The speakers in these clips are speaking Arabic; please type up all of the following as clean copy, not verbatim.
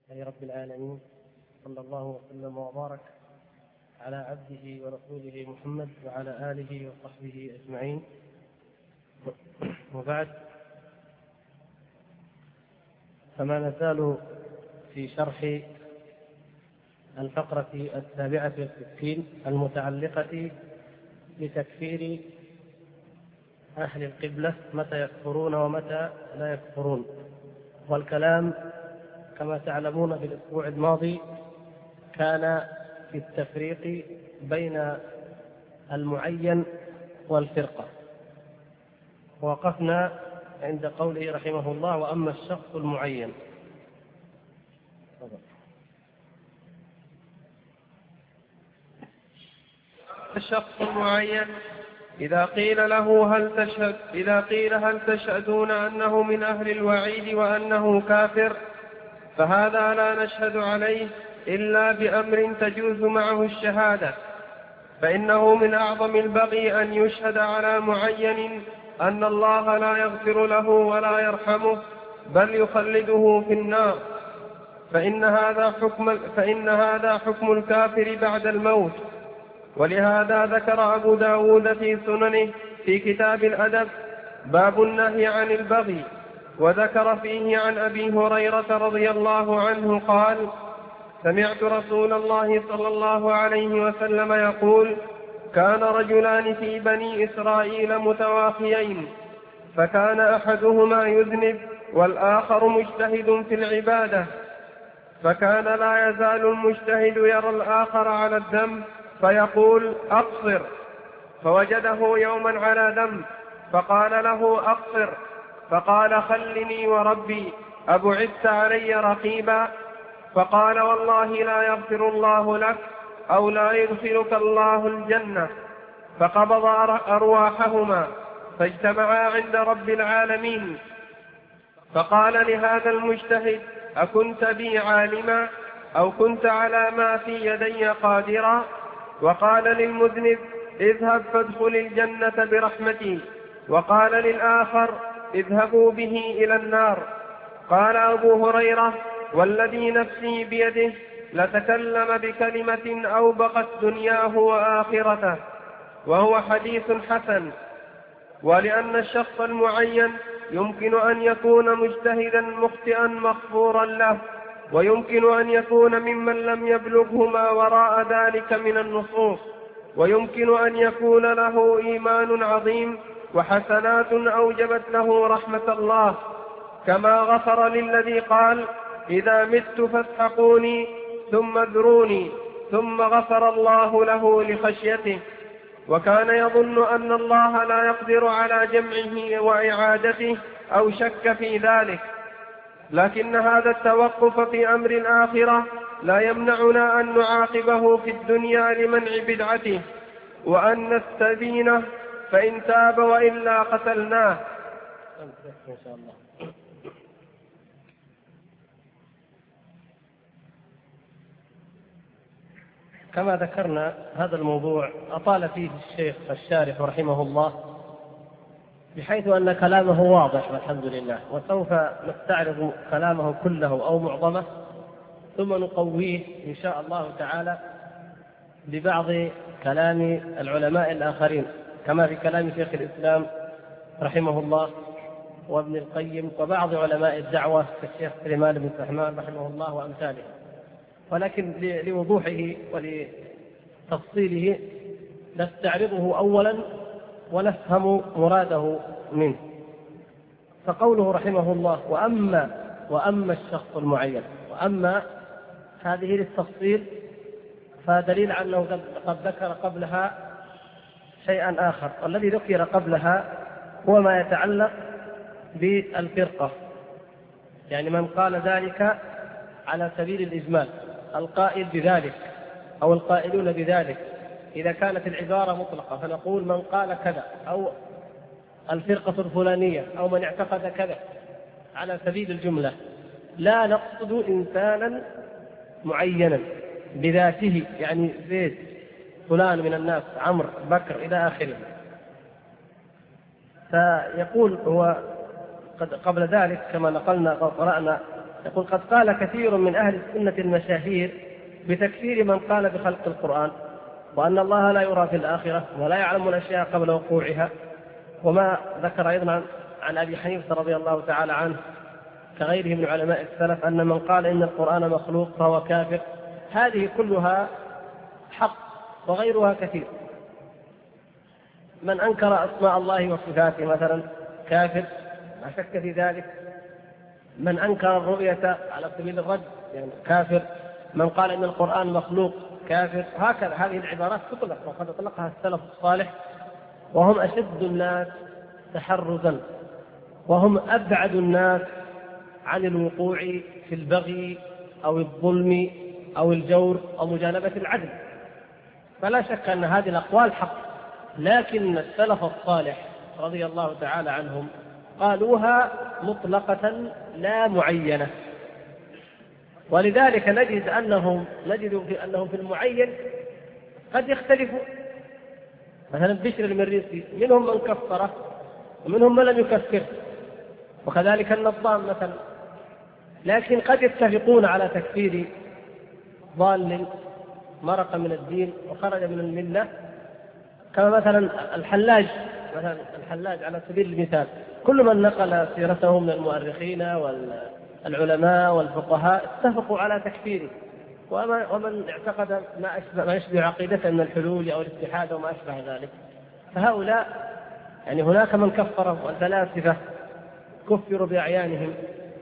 رب العالمين، صلى الله وسلم وبارك على عبده ورسوله محمد وعلى آله وصحبه أجمعين، وبعد، فما نزال في شرح الفقرة 67 المتعلقة بتكفير أهل القبلة، متى يكفرون ومتى لا يكفرون. والكلام كما تعلمون في الأسبوع الماضي كان في التفريق بين المعين والفرقة، ووقفنا عند قوله رحمه الله: وأما الشخص المعين. الشخص المعين إذا قيل له هل تشهدون أنه من أهل الوعيد وأنه كافر، فهذا لا نشهد عليه إلا بأمر تجوز معه الشهادة، فإنه من أعظم البغي أن يشهد على معين أن الله لا يغفر له ولا يرحمه بل يخلده في النار، فإن هذا حكم الكافر بعد الموت. ولهذا ذكر أبو داود في سننه في كتاب الأدب باب النهي عن البغي، وذكر فيه عن أبي هريرة رضي الله عنه قال: سمعت رسول الله صلى الله عليه وسلم يقول: كان رجلان في بني إسرائيل متواخيين، فكان أحدهما يذنب والآخر مجتهد في العبادة، فكان لا يزال المجتهد يرى الآخر على الذنب فيقول: أقصر، فوجده يوما على ذنب فقال له: أقصر، فقال: خلني وربي أبعدت علي رقيبا، فقال: والله لا يغفر الله لك أو لا يدخلك الله الجنة، فقبض أرواحهما فاجتمعا عند رب العالمين، فقال لهذا المجتهد: أكنت بي عالما أو كنت على ما في يدي قادرا؟ وقال للمذنب: اذهب فادخل الجنة برحمتي. وقال للآخر: اذهبوا به إلى النار. قال أبو هريرة: والذي نفسي بيده لتكلم بكلمة أوبقت دنياه وآخرته. وهو حديث حسن. ولأن الشخص المعين يمكن أن يكون مجتهدا مخطئا مغفورا له، ويمكن أن يكون ممن لم يبلغه ما وراء ذلك من النصوص، ويمكن أن يكون له إيمان عظيم وحسنات أوجبت له رحمة الله، كما غفر للذي قال: إذا مت فاسحقوني ثم اذروني، ثم غفر الله له لخشيته. وكان يظن أن الله لا يقدر على جمعه وإعادته أو شك في ذلك، لكن هذا التوقف في أمر الآخرة لا يمنعنا أن نعاقبه في الدنيا لمنع بدعته، وأن نستبينه فإن تاب وإلا قتلناه. إن شاء الله. كما ذكرنا هذا الموضوع أطال فيه الشيخ الشارح رحمه الله، بحيث أن كلامه واضح والحمد لله، وسوف نستعرض كلامه كله أو معظمه ثم نقويه إن شاء الله تعالى ببعض كلام العلماء الآخرين، كما في كلام شيخ الإسلام رحمه الله وابن القيم وبعض علماء الدعوة كالشيخ سليمان بن سحمان رحمه الله وأمثاله. ولكن لوضوحه ولتفصيله نستعرضه أولا ونفهم مراده منه. فقوله رحمه الله: وأما الشخص المعين، وأما هذه للتفصيل، فدليل على أنه قد ذكر قبلها شيئا آخر، والذي ذكر قبلها هو ما يتعلق بالفرقة، يعني من قال ذلك على سبيل الإجمال، القائل بذلك أو القائلون بذلك. إذا كانت العبارة مطلقة فنقول من قال كذا، أو الفرقة الفلانية، أو من اعتقد كذا، على سبيل الجملة، لا نقصد إنسانا معينا بذاته، يعني زيد فلان من الناس، عمرو، بكر، إلى آخره. فيقول هو قبل ذلك كما نقلنا وقرأنا يقول قد قال كثير من أهل السنة المشاهير بتكفير من قال بخلق القرآن، وأن الله لا يرى في الآخرة ولا يعلم الأشياء قبل وقوعها. وما ذكر أيضا عن أبي حنيفة رضي الله تعالى عنه كغيره من علماء السلف أن من قال إن القرآن مخلوق فهو كافر. هذه كلها حق وغيرها كثير. من أنكر أسماء الله وصفاته مثلا كافر لا شك في ذلك. من أنكر الرؤية على سبيل الرد يعني كافر. من قال إن القرآن مخلوق كافر. هكذا هذه العبارات تطلق وقد أطلقها السلف الصالح، وهم أشد الناس تحرزا وهم أبعد الناس عن الوقوع في البغي أو الظلم أو الجور أو مجانبة العدل. فلا شك أن هذه الأقوال حق، لكن السلف الصالح رضي الله تعالى عنهم قالوها مطلقة لا معينة. ولذلك نجد أنهم في المعين قد يختلفوا. مثلا بشر المريسي منهم من كفره ومنهم من لم يكفره، وكذلك النظام مثلا، لكن قد يتفقون على تكفير ضال مرق من الدين وخرج من الملة، كما مثلا الحلاج على سبيل المثال. كل من نقل سيرته من المؤرخين والعلماء والفقهاء اتفقوا على تكفيره، ومن اعتقد ما يشبه عقيدته من الحلول أو الاتحاد وما أشبه ذلك. فهؤلاء يعني هناك من كفرهم، والفلاسفة كفروا بأعيانهم،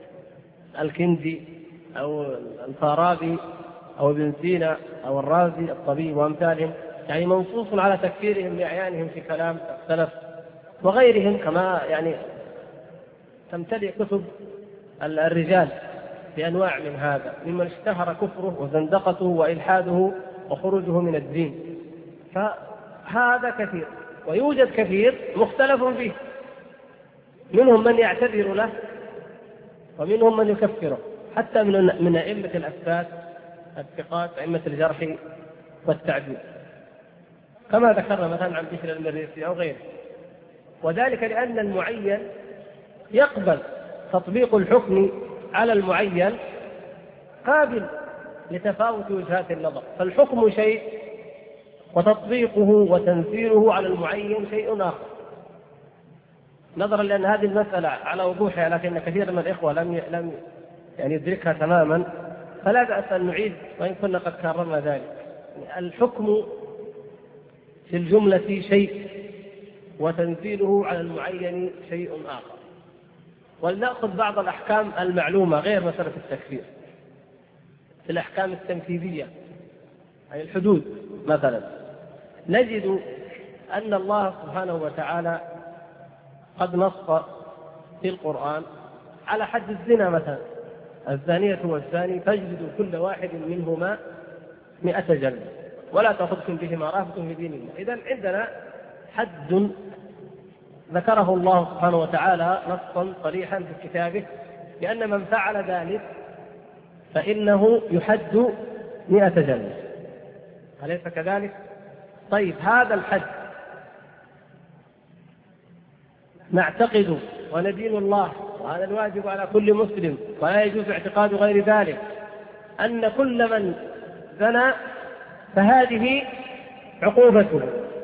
الكندي أو الفارابي أو ابن سينا أو الرازي الطبيب وأمثالهم، يعني منصوص على تكفيرهم بأعيانهم في كلام السلف وغيرهم، كما يعني تمتلئ كتب الرجال بأنواع من هذا، ممن اشتهر كفره وزندقته وإلحاده وخروجه من الدين. فهذا كثير، ويوجد كثير مختلف فيه، منهم من يعتذر له ومنهم من يكفره، حتى من أئمة الأثبات الثقات، أئمة الجرح والتعديل، كما ذكرنا مثلا عن بشر المريسي أو غيره. وذلك لأن المعين يقبل تطبيق الحكم على المعين قابل لتفاوت وجهات النظر، فالحكم شيء وتطبيقه وتنفيذه على المعين شيء آخر، نظرا لأن هذه المسألة على وضوحها لكن كثير من الإخوة لم يعني يدركها تماما، فلا بأس أن نعيد وإن كنا قد كررنا ذلك. الحكم في الجملة شيء وتنفيذه على المعين شيء آخر. ولنأخذ بعض الأحكام المعلومة غير مسألة التكفير، في الأحكام التنفيذية أي الحدود مثلا، نجد أن الله سبحانه وتعالى قد نص في القرآن على حد الزنا مثلا: الزانية والزاني فاجلدوا كل واحد منهما 100 جلدة ولا تأخذكم بهما رأفة في دين الله. إذن عندنا حد ذكره الله سبحانه وتعالى نصا صريحا في كتابه بأن من فعل ذلك فإنه يحد 100 جلدة، أليس كذلك؟ طيب هذا الحد نعتقد وندين الله، وهذا الواجب على كل مسلم ولا يجوز اعتقاد غير ذلك، أن كل من زنى فهذه عقوبته.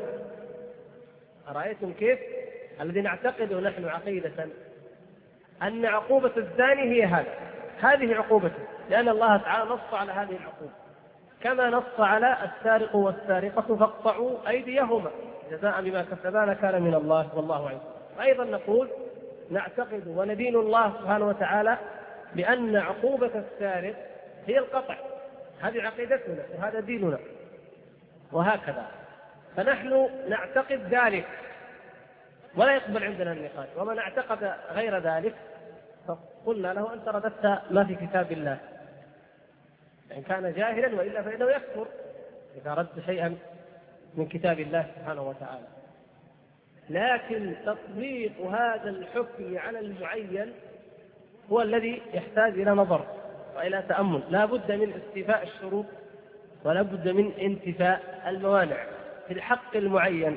أرأيتم كيف؟ الذي نعتقده نحن عقيدة أن عقوبة الزاني هي هذه عقوبته، لأن الله تعالى نص على هذه العقوبة، كما نص على السارق والسارقة فاقطعوا أيديهما جزاء بما كسبا كان من الله والله أعلم. أيضا نقول نعتقد وندين الله سبحانه وتعالى بأن عقوبة السارق هي القطع، هذه عقيدتنا وهذا ديننا، وهكذا. فنحن نعتقد ذلك ولا يقبل عندنا النقاش. ومن اعتقد غير ذلك فقلنا له أنت رددت ما في كتاب الله، إن كان جاهلا، وإلا فإنه يكفر إذا رد شيئا من كتاب الله سبحانه وتعالى. لكن تطبيق هذا الحكم على المعين هو الذي يحتاج إلى نظر وإلى تأمل، لا بد من استيفاء الشروط ولا بد من انتفاء الموانع في الحق المعين.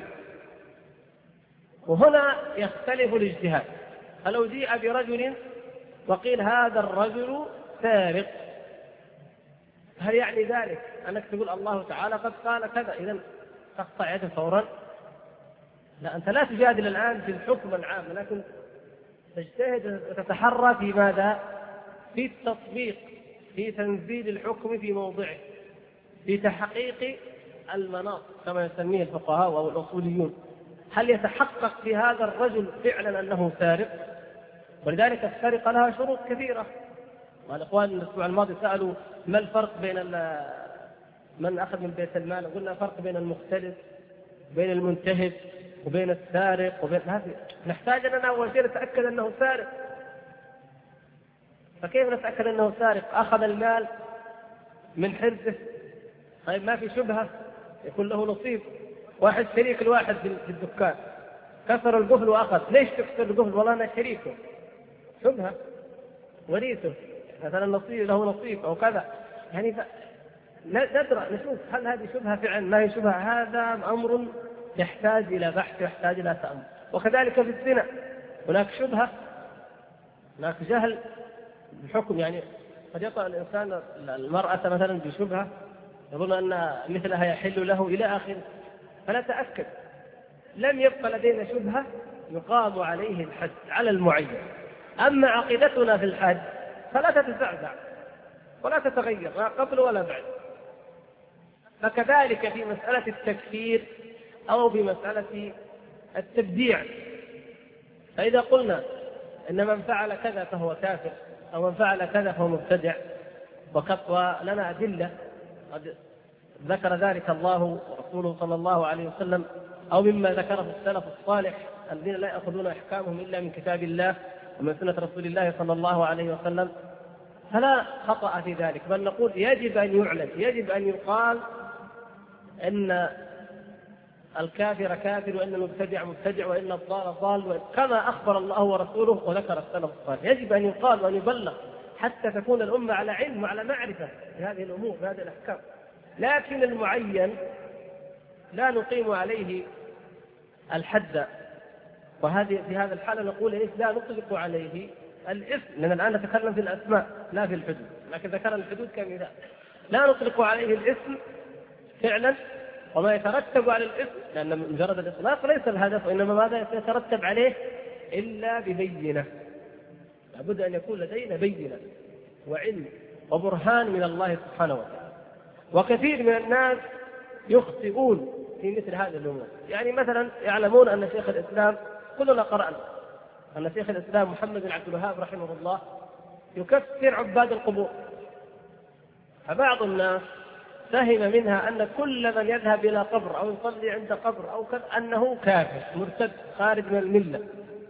وهنا يختلف الاجتهاد. فلو جيء برجل وقيل هذا الرجل سارق، هل يعني ذلك أنك تقول الله تعالى قد قال كذا إذا تقطع يده فورا؟ لا، أنت لا تجادل الآن في الحكم العام، لكن تجتهد وتتحرى في ماذا؟ في التطبيق، في تنزيل الحكم في موضعه، في تحقيق المناط كما يسميه الفقهاء أو الأصوليون. هل يتحقق في هذا الرجل فعلا أنه سارق؟ ولذلك السرقة لها شروط كثيرة. والإخوان الأسبوع الماضي سألوا ما الفرق بين من أخذ من بيت المال، قلنا فرق بين المختلس بين المنتهب وبين السارق وبين هذه. نحتاج أننا أول شيء نتأكد أنه سارق. فكيف نتأكد أنه سارق؟ أخذ المال من حرزه، طيب ما في شبهة يكون له نصيب. واحد شريك الواحد في الدكان كسر القفل وأخذ، ليش تكسر القفل؟ والله أنا شريكه، شبهة، وريثه مثلا نصيب له نصيب أو كذا، يعني ندرى نشوف هل هذه شبهة فعلا ما هي شبهة. هذا أمر يحتاج إلى بحث يحتاج إلى تأمل. وكذلك في الزنا هناك شبهة، هناك جهل بالحكم، يعني قد يقع الإنسان المرأة مثلا بشبهة يظن أن مثلها يحل له إلى آخره، فنتأكد لم يبقى لدينا شبهة يقام عليه الحد على المعين. أما عقيدتنا في الحد فلا تتزعزع ولا تتغير لا قبل ولا بعد. فكذلك في مسألة التكفير أو بمسألة التبديع، فإذا قلنا إن من فعل كذا فهو كافر أو من فعل كذا فهو مبتدع، ولنا أدلة قد ذكر ذلك الله ورسوله صلى الله عليه وسلم أو مما ذكره السلف الصالح الذين لا يأخذون أحكامهم إلا من كتاب الله ومن سنة رسول الله صلى الله عليه وسلم، فلا خطأ في ذلك، بل نقول يجب أن يعلم، يجب أن يقال إن الكافر كافر وإن المبتدع مبتدع وإن الضال ضال، كما أخبر الله ورسوله وذكر السلف الصالح. يجب أن يقال وأن يبلغ حتى تكون الأمة على علم وعلى معرفة بهذه الأمور بهذه الأحكام. لكن المعين لا نقيم عليه الحد، وهذه في هذا الحالة نقول إيه؟ لا نطلق عليه الإثم، لأن الآن نتكلم في الأسماء لا في الحدود، لكن ذكر الحدود كمثال. لا نطلق عليه الإثم فعلا وما يترتب على الإثم، لأن مجرد الإطلاق ليس الهدف، وإنما ماذا يترتب عليه إلا ببينة. لابد أن يكون لدينا بينة وعلم وبرهان من الله سبحانه وتعالى. وكثير من الناس يخطئون في مثل هذه الأمور، يعني مثلا يعلمون أن شيخ الإسلام، كلنا قرأنا أن شيخ الإسلام محمد بن عبد الوهاب رحمه الله يكفر عباد القبور، فبعض الناس فهم منها أن كل من يذهب إلى قبر أو يصلي عند قبر أو كذا أنه كافر مرتد خارج من الملة.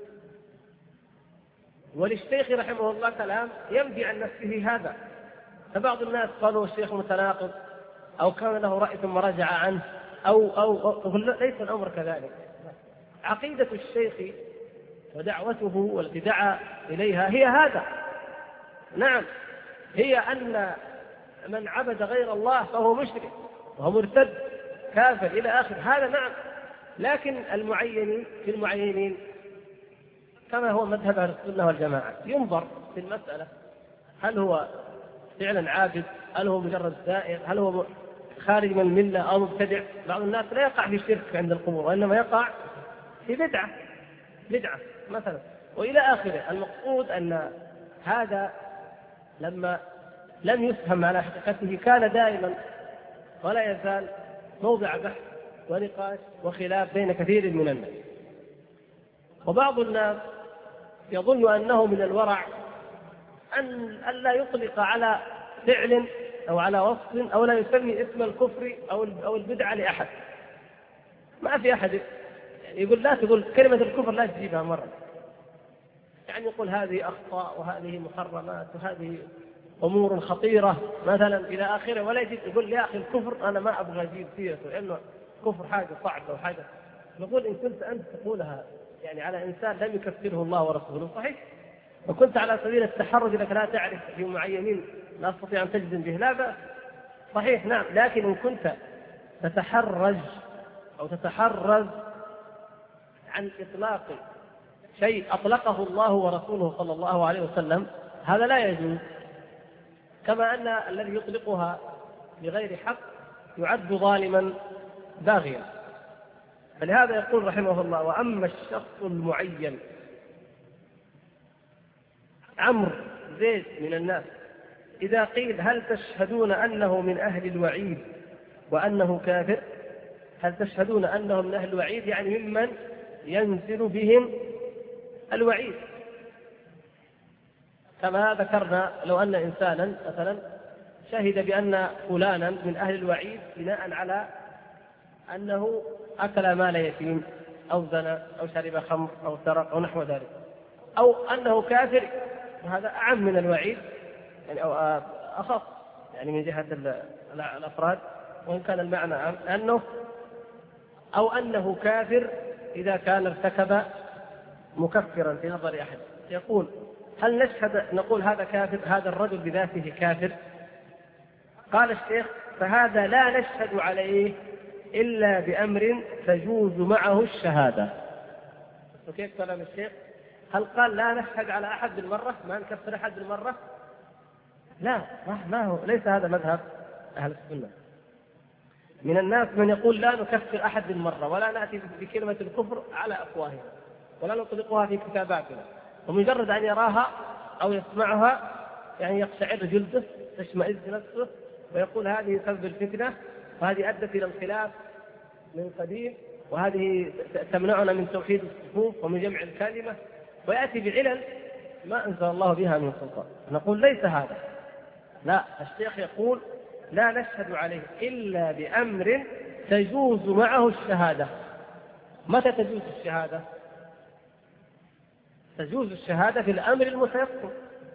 وللشيخ رحمه الله كلام ينبي عن نفسه هذا، فبعض الناس قالوا الشيخ متناقض أو كان له رأي ثم رجع عنه أو ليس الأمر كذلك. عقيدة الشيخ ودعوته والتي دعا إليها هي هذا، نعم، هي أن من عبد غير الله فهو مشرك وهو مرتد كافر إلى آخر هذا، نعم. لكن في المعينين كما هو مذهب أهل السنة والجماعة ينظر في المسألة هل هو فعلا عابد، هل هو مجرد سائر، هل هو خارج من الملة أو مبتدع. بعض الناس لا يقع في شرك عند القبور وإنما يقع في بدعة مثلا وإلى آخره. المقصود أن هذا لما لم يفهم على حقيقته كان دائما ولا يزال موضع بحث ونقاش وخلاف بين كثير من الناس. وبعض الناس يظن أنه من الورع أن لا يطلق على فعل أو على وصف أو لا يسمي اسم الكفر أو البدعة لأحد. ما في أحد يعني يقول لا تقول كلمة الكفر لا تجيبها مرة، يعني يقول هذه أخطاء وهذه محرمات وهذه أمور خطيرة مثلا إلى آخره، ولا يجي يقول يا أخي الكفر أنا ما أبغى أجيب سيرته لأنه كفر حاجة صعبة وحاجة. نقول إن كنت أنت تقولها يعني على إنسان لم يكفره الله ورسوله صحيح، وكنت على سبيل التحرج لك لا تعرف في معينين لا تستطيع أن تجزم به لا بأس صحيح، نعم. لكن إن كنت تتحرج أو تتحرز عن إطلاق شيء أطلقه الله ورسوله صلى الله عليه وسلم هذا لا يجوز. كما أن الذي يطلقها بغير حق يعد ظالما باغيا. فلهذا يقول رحمه الله: وأما الشخص المعين عمرو زيد من الناس إذا قيل هل تشهدون أنه من أهل الوعيد وأنه كافر؟ هل تشهدون أنه من أهل الوعيد يعني ممن ينزل بهم الوعيد، كما ذكرنا لو أن إنسانا مثلا شهد بأن فلانا من أهل الوعيد بناء على أنه أكل مال يتيم أو زنى أو شرب خمر أو سرق أو نحو ذلك، أو أنه كافر، وهذا أعم من الوعيد يعني أو أخف يعني من جهة الأفراد، وإن كان المعنى عام، أنه كافر إذا كان ارتكب مكفرا في نظر أحد. يقول: هل نشهد نقول هذا كافر، هذا الرجل بذاته كافر؟ قال الشيخ: فهذا لا نشهد عليه إلا بأمر تجوز معه الشهادة. وكيف كلام الشيخ؟ هل قال لا نشهد على أحد بالمرة، ما نكفر أحد بالمرة؟ لا، ما هو، ليس هذا مذهب أهل السنة. من الناس من يقول لا نكفر أحد بالمرة، ولا نأتي بكلمة الكفر على أفواهنا، ولا نطلقها في كتاباتنا، ومجرد أن يراها أو يسمعها يعني يقشعر جلده، تشمئز نفسه، ويقول هذه سبب الفتنة، وهذه أدت إلى الخلاف من قديم، وهذه تمنعنا من توحيد الصفوف ومن جمع الكلمة، ويأتي بعلل ما أنزل الله بها من سلطان. نقول ليس هذا، لا، الشيخ يقول لا نشهد عليه إلا بأمر تجوز معه الشهادة. متى تجوز الشهادة؟ تجوز الشهادة في الأمر المتيقن.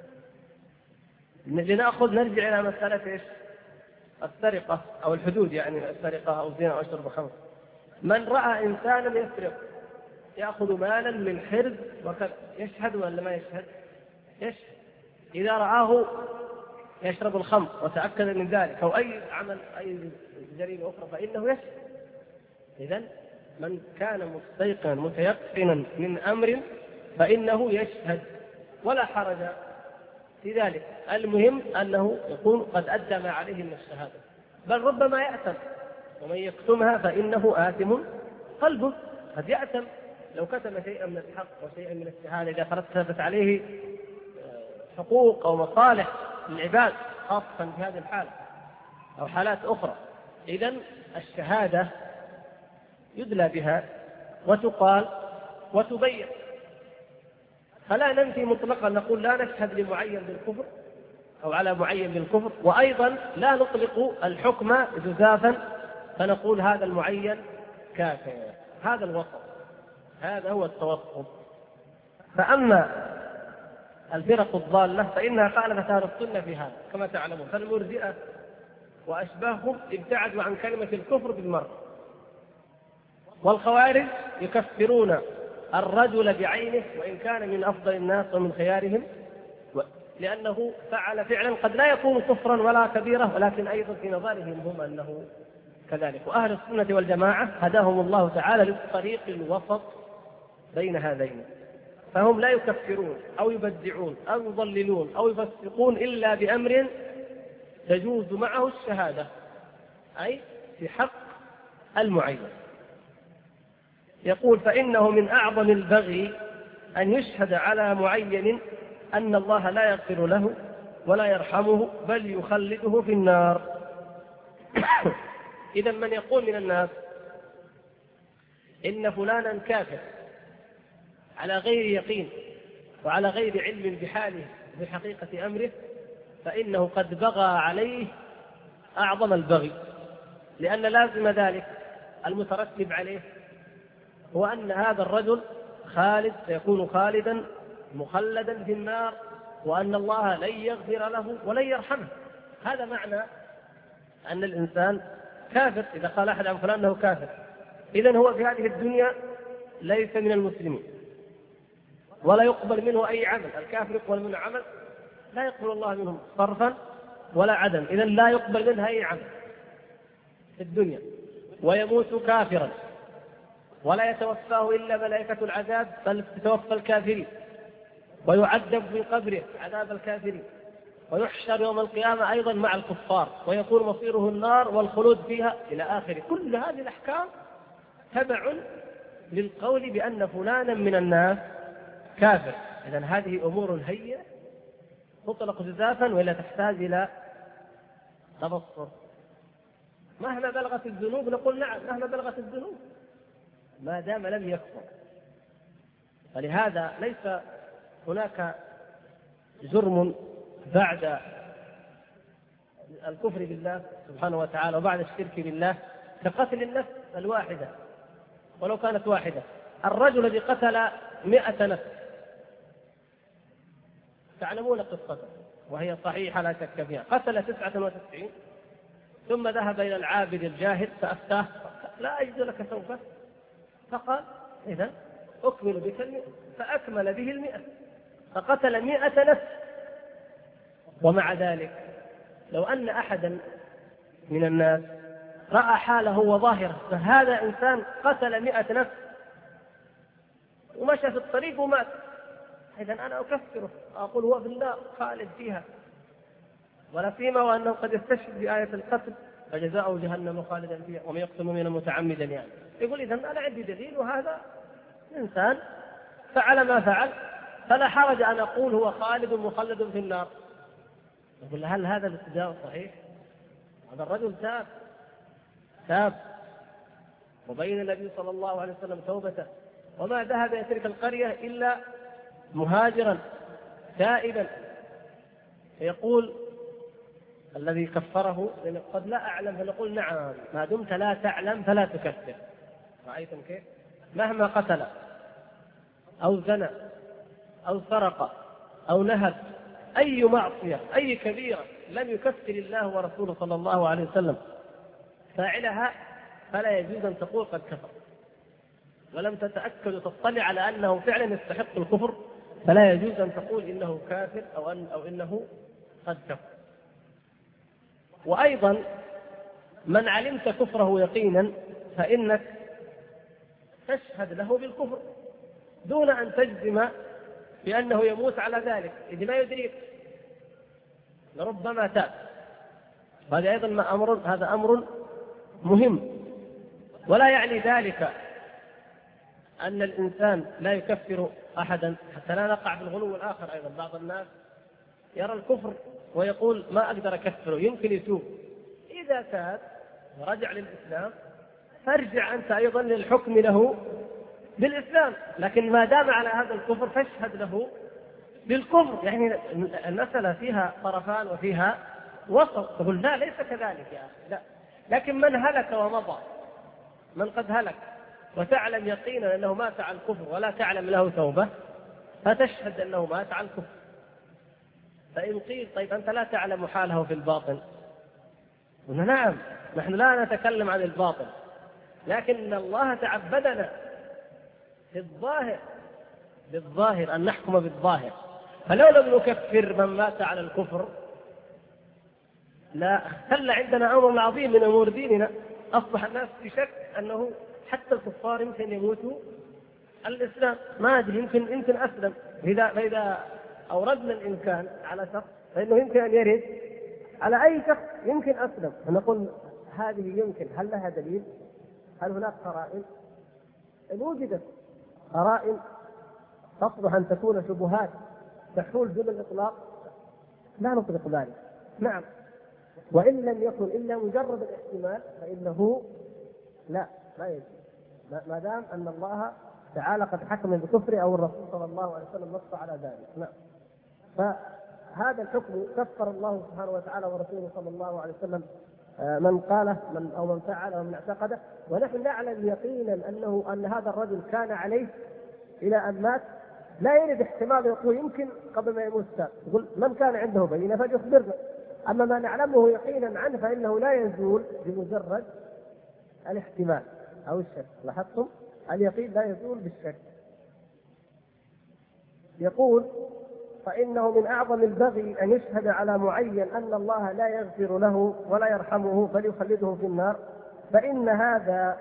نرجع إلى مسألة إيش؟ السرقة أو الحدود، يعني السرقة أو الزنا أو شرب الخمر. من رأى إنسانا يسرق يأخذ مالا من حرز وكذا، يشهد ولا ما يشهد؟ يشهد. إذا رآه يشرب الخمر وتأكد من ذلك أو أي عمل أي جريمة أخرى فإنه يشهد. إذن من كان مستيقنا متيقنا من أمر فإنه يشهد ولا حرج في ذلك. المهم أنه يكون قد أدى ما عليه من الشهادة، بل ربما يأثم، ومن يكتمها فإنه آثم قلبه. قد يأثم لو كتم شيئا من الحق وشيئا من الشهادة إذا ترتبت عليه حقوق أو مصالح للعباد، خاصة في هذه الحالة أو حالات أخرى. إذن الشهادة يدلى بها وتقال وتبين، فلا ننفي مطلقا نقول لا نشهد لمعين بالكفر أو على معين بالكفر، وأيضا لا نطلق الحكم جزافا فنقول هذا المعين كافر. هذا الوسط، هذا هو التوسط. فأما الفرق الضالة فإنها خالفت أهل السنة في هذا كما تعلمون، فالمرجئة وأشباههم ابتعدوا عن كلمة الكفر بالمرة، والخوارج يكفرون الرجل بعينه وإن كان من أفضل الناس ومن خيارهم، لأنه فعل فعلا قد لا يكون كفرا ولا كبيرة، ولكن أيضا في نظرهم هم أنه كذلك. وأهل السنة والجماعة هداهم الله تعالى للطريق الوسط بين هذين، فهم لا يكفرون أو يبدعون أو يضللون أو يفسقون إلا بأمر تجوز معه الشهادة، أي في حق المعين. يقول: فإنه من أعظم البغي أن يشهد على معين أن الله لا يغفر له ولا يرحمه بل يخلده في النار. إذا من يقول من الناس إن فلانا كافر على غير يقين وعلى غير علم بحاله بحقيقة أمره، فإنه قد بغى عليه أعظم البغي، لأن لازم ذلك المترتب عليه هو أن هذا الرجل خالد سيكون خالدا مخلدا في النار، وأن الله لن يغفر له ولن يرحمه. هذا معنى أن الإنسان كافر إذا قال أحد عن فلان أنه كافر. إذن هو في هذه الدنيا ليس من المسلمين ولا يقبل منه أي عمل. الكافر يقبل منه عمل لا يقبل الله منه صرفا ولا عدم، إذن لا يقبل منه أي عمل في الدنيا، ويموت كافرا ولا يتوفاه إلا ملائكة العذاب بل تتوفى الكافرين، ويعذب في قبره عذاب الكافرين، ويحشر يوم القيامة أيضا مع الكفار ويكون مصيره النار والخلود فيها إلى آخره. كل هذه الأحكام تبع للقول بأن فلانا من الناس كافر. إذن هذه أمور هيئة تطلق جزافا ولا تحتاج إلى تبصر. مهما بلغت الذنوب نقول نعم مهما بلغت الذنوب ما دام لم يكفر. فلهذا ليس هناك جرم بعد الكفر بالله سبحانه وتعالى وبعد الشرك بالله كقتل النفس الواحدة ولو كانت واحدة. الرجل الذي قتل 100 نفس تعلمون قصته وهي صحيحة لا شك فيها. قتل 99 ثم ذهب إلى العابد الجاهد فأفتاه لا أجد لك سوفا، فقال إذن أكمل بك 100، فأكمل به 100 فقتل 100 نفس. ومع ذلك لو أن أحدا من الناس رأى حاله وظاهره فهذا إنسان قتل 100 نفس ومشى في الطريق ومات، إذن أنا أكفره أقول هو في النار خالد فيها، ولا سيما وأنه قد يستشهد بآية القتل فجزاؤه جهنم خالدا فيها ومن يقتل مؤمنا متعمدا. يعني يقول إذن أنا عندي دليل وهذا إنسان فعل ما فعل فلا حرج أن أقول هو خالد مخلد في النار. يقول هل هذا الاستدلال صحيح؟ هذا الرجل تاب وبين النبي صلى الله عليه وسلم توبته وما ذهب إلى تلك القرية إلا مهاجرا تائبا. يقول الذي كفره قد لا أعلم، فنقول نعم ما دمت لا تعلم فلا تكفر. رأيتم كيف؟ مهما قتل أو زنى أو سرق أو نهب أي معصية أي كبيرة لم يكفر الله ورسوله صلى الله عليه وسلم فاعلها فلا يجوز أن تقول قد كفر، ولم تتأكد وتطلع على أنه فعلا يستحق الكفر فلا يجوز أن تقول إنه كافر أو إنه قد كفر. وأيضا من علمت كفره يقينا فإنك تشهد له بالكفر دون أن تجزم بأنه يموت على ذلك، إذ ما يدريك لربما تاب. هذا أيضا هذا أمر مهم. ولا يعني ذلك أن الإنسان لا يكفر أحدا حتى لا نقع في الغلو الآخر. أيضا بعض الناس يرى الكفر ويقول ما أقدر أكفره يمكن يتوب. إذا تاب ورجع للإسلام فارجع أنت أيضا للحكم له بالإسلام، لكن ما دام على هذا الكفر فاشهد له بالكفر. يعني المسألة فيها طرفان وفيها وسط. تقول لا ليس كذلك يا أخي لا، لكن من هلك ومضى، من قد هلك وتعلم يقينا أنه مات على الكفر ولا تعلم له توبة فتشهد أنه مات على الكفر. فإن قيل طيب أنت لا تعلم حاله في الباطن، قلنا نعم نحن لا نتكلم عن الباطن، لكن الله تعبدنا في بالظاهر أن نحكم بالظاهر. فلو لم نكفر من مات على الكفر لا اختل عندنا أمر عظيم من أمور ديننا. أصبح الناس في شك أنه حتى الكفار يمكن يموتوا على الإسلام، ما أدري يمكن أسلم. فإذا أوردنا الإمكان على شخص فإنه يمكن أن يرد على أي شخص يمكن أسلم، فنقول هذه يمكن هل لها دليل؟ هل هناك قرائن؟ إن وجدت قرائن تصلح أن تكون شبهات تحول دون الإطلاق لا نطلق ذلك، نعم. وإن لم يكن إلا مجرد الاحتمال فإنه لا يجوز، ما دام أن الله تعالى قد حكم بكفر أو الرسول صلى الله عليه وسلم نص على ذلك، نعم. فهذا الحكم كفر الله سبحانه وتعالى ورسوله صلى الله عليه وسلم من قاله أو من فعله ومن اعتقده. ونحن نعلم يقينا أن هذا الرجل كان عليه إلى أن مات. لا يرد احتمال يقول يمكن قبل ما يموت تاب، يقول من كان عنده بينة فليخبرنا. أما ما نعلمه يقينا عنه فإنه لا يزول بمجرد الاحتمال أو الشك. لاحظتم اليقين لا يزول بالشك. يقول فإنه من أعظم البغي أن يشهد على معين أن الله لا يغفر له ولا يرحمه بل يخلده في النار، فإن هذا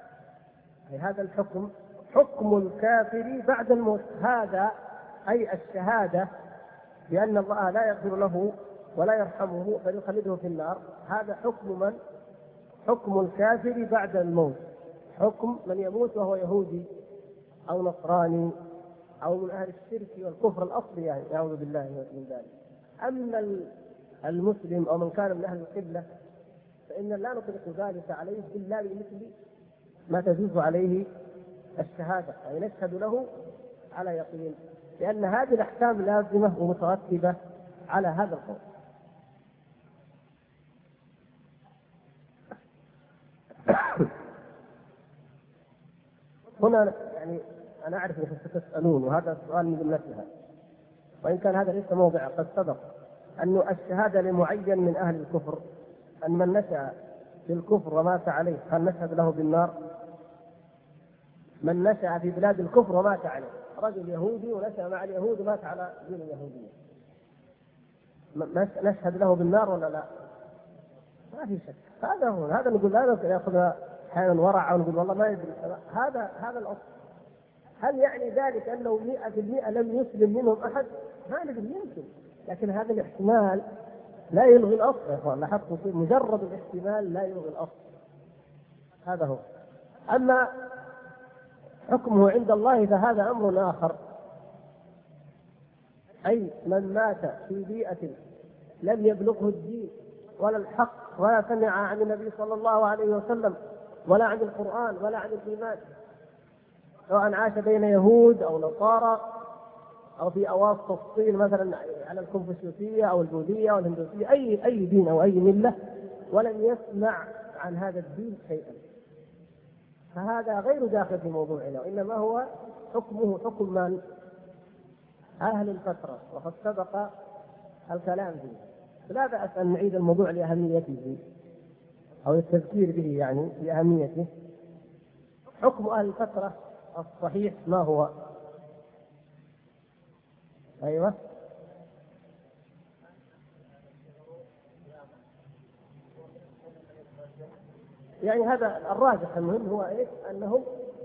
الحكم حكم الكافر بعد الموت. هذا أي الشهادة بأن الله لا يغفر له ولا يرحمه بل يخلده في النار، هذا حكم من؟ حكم الكافر بعد الموت، حكم من يموت وهو يهودي أو نصراني أو من أهل الشرك والكفر الأصلي، يعني نعوذ بالله من ذلك. أما المسلم أو من كان من أهل القبلة فإن لا نطلق ذلك عليه إلا بمثل ما تجوز عليه الشهادة، يعني نشهد له على يقين، لأن هذه الأحكام لازمة ومترتبة على هذا القول. هنا يعني أنا أعرف أنكم ستسألون، وهذا السؤال من جملتها، وإن كان هذا ليس موضع، قد سبق أن الشهادة لمعين من أهل الكفر، أن من نشأ في الكفر ومات عليه هل نشهد له بالنار؟ من نشأ في بلاد الكفر ومات عليه، رجل يهودي ونشأ مع اليهود ومات على دين اليهودية، نشهد له بالنار ولا لا؟ ما في شك. هذا نقول لا يأخذ أحيانا ورع ونقول والله ما يدري، هذا الأصل. هل يعني ذلك أنه 100% لم يسلم منهم أحد؟ ما ندري، يمكن، لكن هذا الاحتمال لا يلغي الأصل يا إخوان، لاحظتوا مجرد الاحتمال لا يلغي الأصل، هذا هو. أما حكمه عند الله فهذا أمر آخر، أي من مات في بيئة لم يبلغه الدين ولا الحق ولا سمع عن النبي صلى الله عليه وسلم ولا عن القرآن ولا عن الإيمان، سواء عاش بين يهود أو نصارى أو في أواسط الصين مثلا على الكونفوشيوسية أو البوذية أو الهندوسية، أي دين أو أي ملة، ولم يسمع عن هذا الدين شيئا، فهذا غير داخل في موضوعنا، وإنما هو حكمه حكم من؟ أهل الفترة، وقد سبق الكلام فيه، لا بأس أن نعيد الموضوع لأهميته أو التذكير به، يعني لأهميته. حكم أهل الفترة الصحيح ما هو؟ أيوة، يعني هذا الراجح، المهم هو إيه؟ أنهم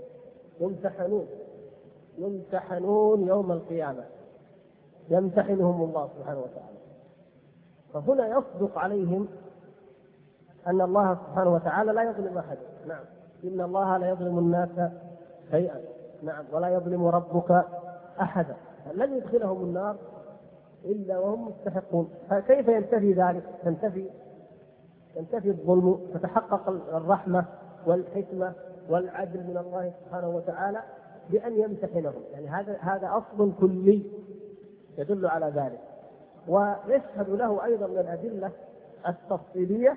يمتحنون يوم القيامة، يمتحنهم الله سبحانه وتعالى. فهنا يصدق عليهم أن الله سبحانه وتعالى لا يظلم أحد، نعم، إن الله لا يظلم الناس شيئا، نعم، ولا يظلم ربك أحدا، لن يدخلهم النار إلا وهم مستحقون. فكيف ينتفي ذلك؟ ينتفي الظلم، تتحقق الرحمة والحكمة والعدل من الله سبحانه وتعالى بأن يمتحنهم، يعني هذا أصل كلي يدل على ذلك. ويشهد له أيضا من الأدلة التفصيلية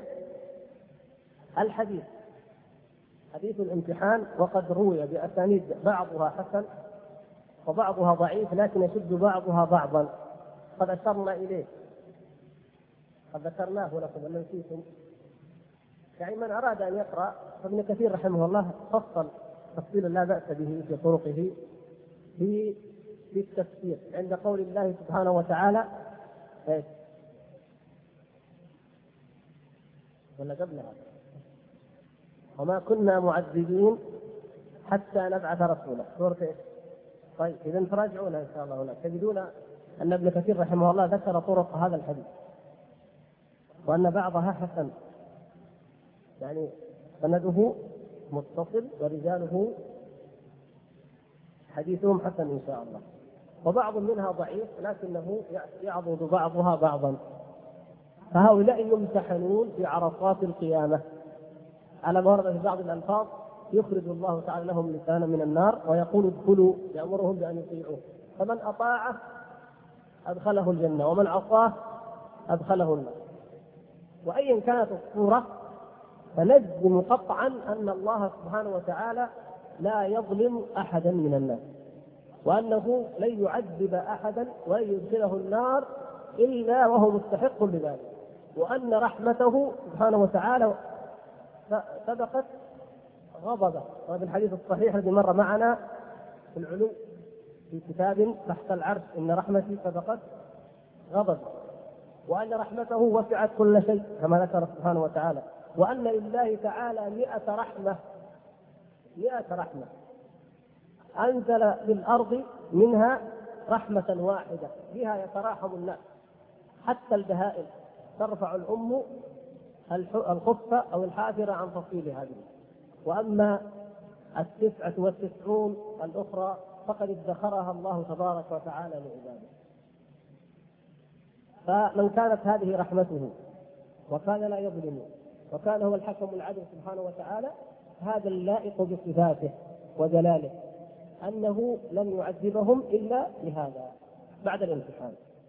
حديث الامتحان، وقد روي بأسانيد بعضها حسن وبعضها ضعيف، لكن يشد بعضها بعضا، قد أشرنا إليه، قد ذكرناه لكم أن نسيتم. يعني من أراد أن يقرأ، فابن كثير رحمه الله فصل تفصيلا لا بأس به في طرقه في التفسير عند قول الله سبحانه وتعالى ولا قبلها وما كنا معذبين حتى نبعث رسولا، سورة ايش؟ طيب إذا تراجعون إن شاء الله هناك تجدون أن ابن كثير رحمه الله ذكر طرق هذا الحديث، وأن بعضها حسن، يعني سنده متصل ورجاله حديثهم حسن إن شاء الله، وبعض منها ضعيف لكنه يعضد بعضها بعضا. فهؤلاء يمتحنون في عرصات القيامة على ما ورد في بعض الألفاظ، يخرج الله تعالى لهم لسانا من النار ويقول ادخلوا، يأمرهم بأن يطيعوه، فمن أطاعه أدخله الجنة ومن عصاه أدخله النار. وأيا كانت الصورة فنجزم قطعا أن الله سبحانه وتعالى لا يظلم أحدا من الناس، وأنه لن يعذب أحدا ولن يدخله النار إلا وهو مستحق لذلك، وأن رحمته سبحانه وتعالى سبقت غضبه. وفي الحديث الصحيح الذي مر معنا في العلو في كتاب تحت العرش إن رحمتي سبقت غضبه، وأن رحمته وسعت كل شيء كما ذكر سبحانه وتعالى، وأن لله تعالى 100 رحمة أنزل للأرض منها رحمة واحدة بها يتراحم الناس، حتى البهائم ترفع الأم الخف أو الحافرة عن فصيل هذه. وأما 99 الأخرى فقد ادخرها الله تبارك وتعالى لعباده. فمن كانت هذه رحمته وكان لا يظلم وكان هو الحكم العدل سبحانه وتعالى، هذا اللائق بصفاته وجلاله أنه لم يعذبهم إلا لهذا بعد الامتحان.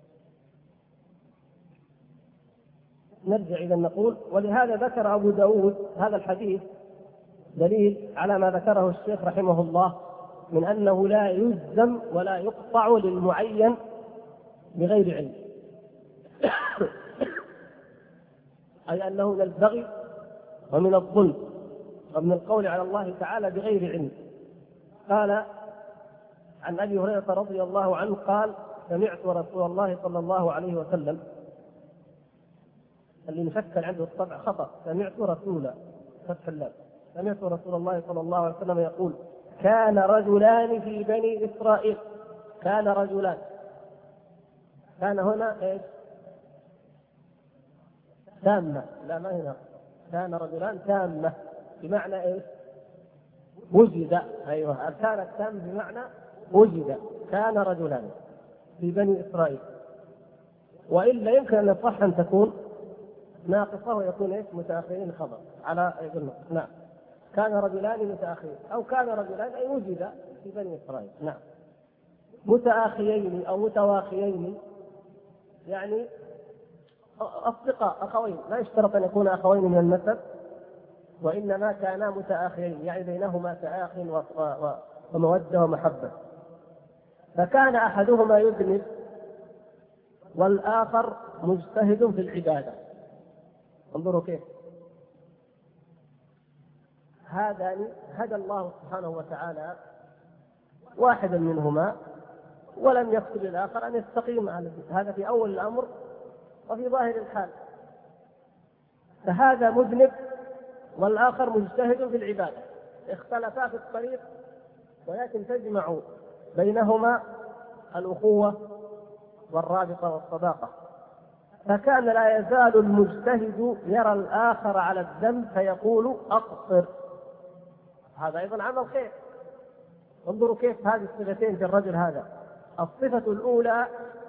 نرجع إذا نقول: ولهذا ذكر أبو داود هذا الحديث دليل على ما ذكره الشيخ رحمه الله من أنه لا يجزم ولا يقطع للمعين بغير علم، أي أنه من البغي ومن الظلم ومن القول على الله تعالى بغير علم. قال عن أبي هريرة رضي الله عنه قال: سمعت رسول الله صلى الله عليه وسلم، اللي مشكل عنده الطبع خطأ، سمعت رسول فتح الله، سمعت رسول الله صلى الله عليه وسلم يقول: كان رجلان في بني إسرائيل. كان رجلان، كان هنا ايش؟ تامة، لا ما هنا، كان رجلان تامة بمعنى ايش؟ وجد. ايوه، كان التام بمعنى وجد. كان رجلان في بني إسرائيل، وإلا يمكن أن يصح أن تكون ناقصة ويكون ايش؟ متأخرين خبر على يقول نعم. كان رجلان متأخرين، أو كان رجلان أي وجد في بني إسرائيل. نعم، متآخيين أو متواخيين يعني أصدقاء أخوين، لا يشترط أن يكون أخوين من النسب، وإنما كانا متآخيين يعني بينهما تآخ ومودة ومحبة. فكان أحدهما يذنب والآخر مجتهد في العبادة. انظروا كيف هذان هدى الله سبحانه وتعالى واحدا منهما ولم يكتب للآخر أن يستقيم على هذا في أول الأمر وفي ظاهر الحال. فهذا مذنب والآخر مجتهد في العبادة، اختلفا في الطريق ولكن تجمع بينهما الأخوة والرابطة والصداقة. فكان لا يزال المجتهد يرى الآخر على الذنب فيقول: أقصر. هذا أيضا عمل خير. انظروا كيف هذه الصفتين في الرجل هذا. الصفة الأولى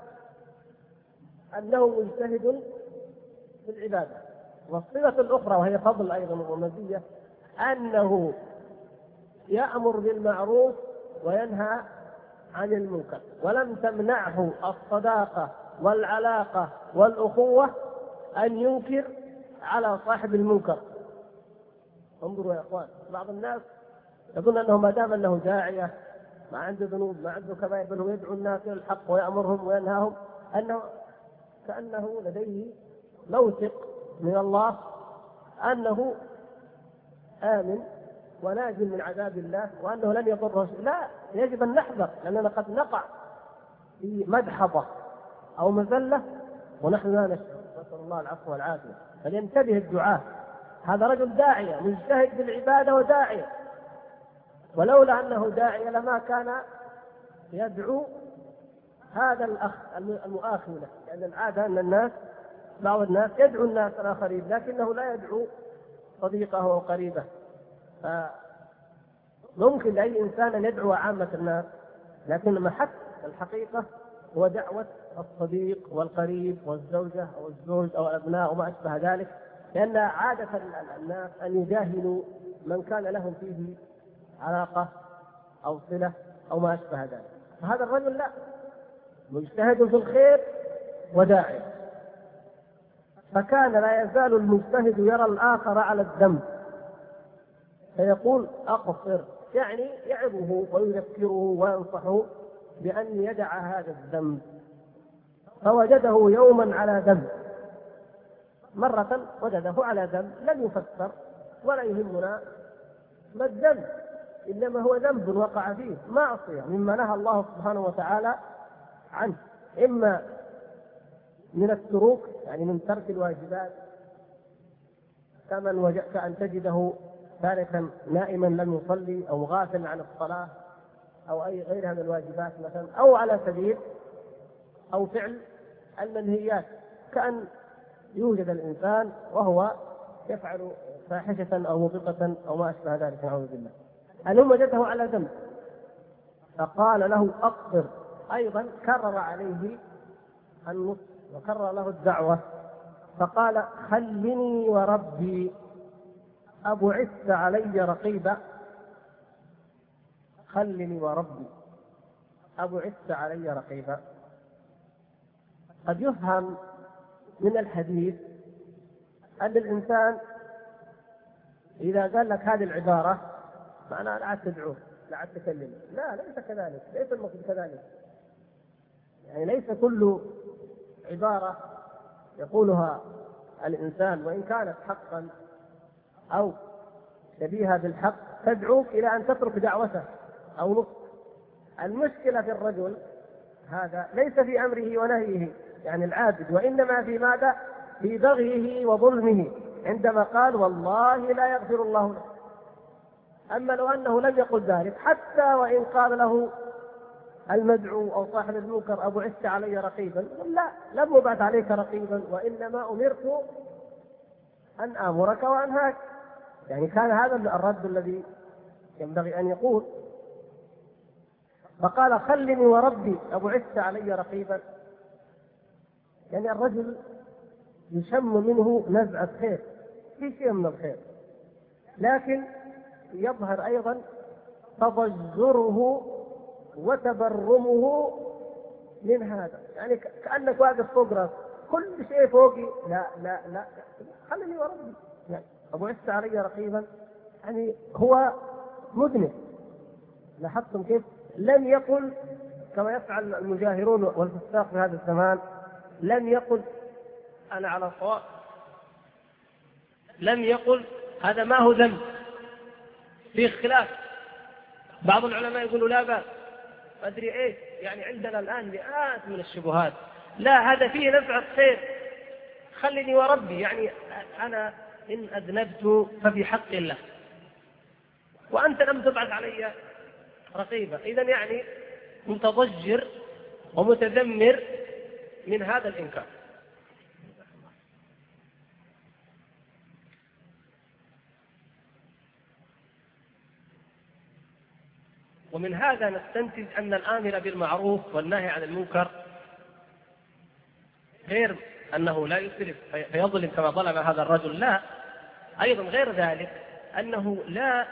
أنه مجتهد في العبادة، والصفة الأخرى وهي فضل أيضا ومزية أنه يأمر بالمعروف وينهى عن المنكر، ولم تمنعه الصداقة والعلاقة والأخوة أن ينكر على صاحب المنكر. انظروا يا أخوان، بعض الناس يظن أنه ما دام أنه داعية ما عنده ذنوب ما عنده كبائر، بل هو يدعو الناس إلى الحق ويأمرهم وينهاهم، أنه كأنه لديه موثق من الله أنه آمن وناج من عذاب الله وأنه لن يضره شيء. لا، يجب أن نحذر، لأننا قد نقع في مدحضة أو مذلة ونحن لا نشعر، نسأل الله العفو والعافية. فلينتبه الدعاة، هذا رجل داعية مجتهد في العبادة وداعية، ولولا أنه داعية لما كان يدعو هذا الأخ المؤاخي له، لأن العادة أن الناس بعض الناس يدعو الناس الآخرين لكنه لا يدعو صديقه وقريبه. ممكن لأي إنسان أن يدعو عامة الناس، لكن محك الحقيقة هو دعوة الصديق والقريب والزوجة أو الزوج أو الأبناء وما أشبه ذلك، لأن عادة الناس أن يجاهلوا من كان لهم فيه علاقة أو صلة أو ما أشبه ذلك. فهذا الرجل لا، مجتهد في الخير وداعي. فكان لا يزال المجتهد يرى الآخر على الذنب فيقول: أقصر، يعني يعظه ويذكره وينصحه بأن يدع هذا الذنب. فوجده يوما على ذنب، مرة وجده على ذنب لم يفسر ولا يهمنا ما الذنب، إنما هو ذنب وقع فيه معصية مما نهى الله سبحانه وتعالى عنه، إما من التروك يعني من ترك الواجبات كأن تجده تاركا نائما لم يصلي أو غافلا عن الصلاة أو أي غيرها من الواجبات مثلا، أو على سبيل أو فعل المنهيات كأن يوجد الإنسان وهو يفعل فاحشة أو موبقة أو ما أشبه ذلك نعوذ بالله، المهم وجده على ذنب فقال له أقصر، أيضا كرر عليه النصح وكرر له الدعوة فقال خلني وربي أبعثت علي رقيبا، خلني وربي أبعثت علي رقيبا. قد يفهم من الحديث أن الإنسان إذا قال لك هذه العبارة فأنا لا عاد تدعوه لا عاد تكلمه، لا ليس كذلك، ليس المقصود كذلك. يعني ليس كل عبارة يقولها الإنسان وإن كانت حقا أو شبيهة بالحق تدعوك إلى أن تترك دعوته أو نصح. المشكلة في الرجل هذا ليس في أمره ونهيه يعني العابد، وإنما في ماذا؟ في بغيه وظلمه عندما قال والله لا يغفر الله له. أما لو أنه لم يقل ذلك حتى وإن قال له المدعو أو صاحب المنكر أبعثت علي رقيبا، لا لم أبعث عليك رقيبا وإنما أمرت أن آمرك وأنهاك. يعني كان هذا الرد الذي ينبغي أن يقول. فقال خلني وربي أبعثت علي رقيبا، يعني الرجل يشم منه نزعة خير في شيء من الخير، لكن يظهر أيضا تضجره وتبرمه من هذا، يعني كأنك واقف فوق رأس كل شيء فوقي، لا لا لا خلني وربي، يعني أبعثت علي رقيبا، يعني هو مذنب. لاحظتم كيف لم يقل كما يفعل المجاهرون والفساق في هذا الزمان، لم يقل أنا على صواب، لم يقل هذا ما هو ذنب، في خلاف. بعض العلماء يقولوا لا بأس، أدري إيش، يعني عندنا الآن مئات من الشبهات، لا هذا فيه نفع خير، خلني وربي، يعني أنا إن أذنبت ففي حق الله وأنت لم تبعث علي رقيبة، إذن يعني متضجر ومتذمر من هذا الإنكار. ومن هذا نستنتج أن الآمر بالمعروف والنهي عن المنكر غير أنه لا يسرف فيظلم كما ظلم هذا الرجل، لا، أيضا غير ذلك أنه لا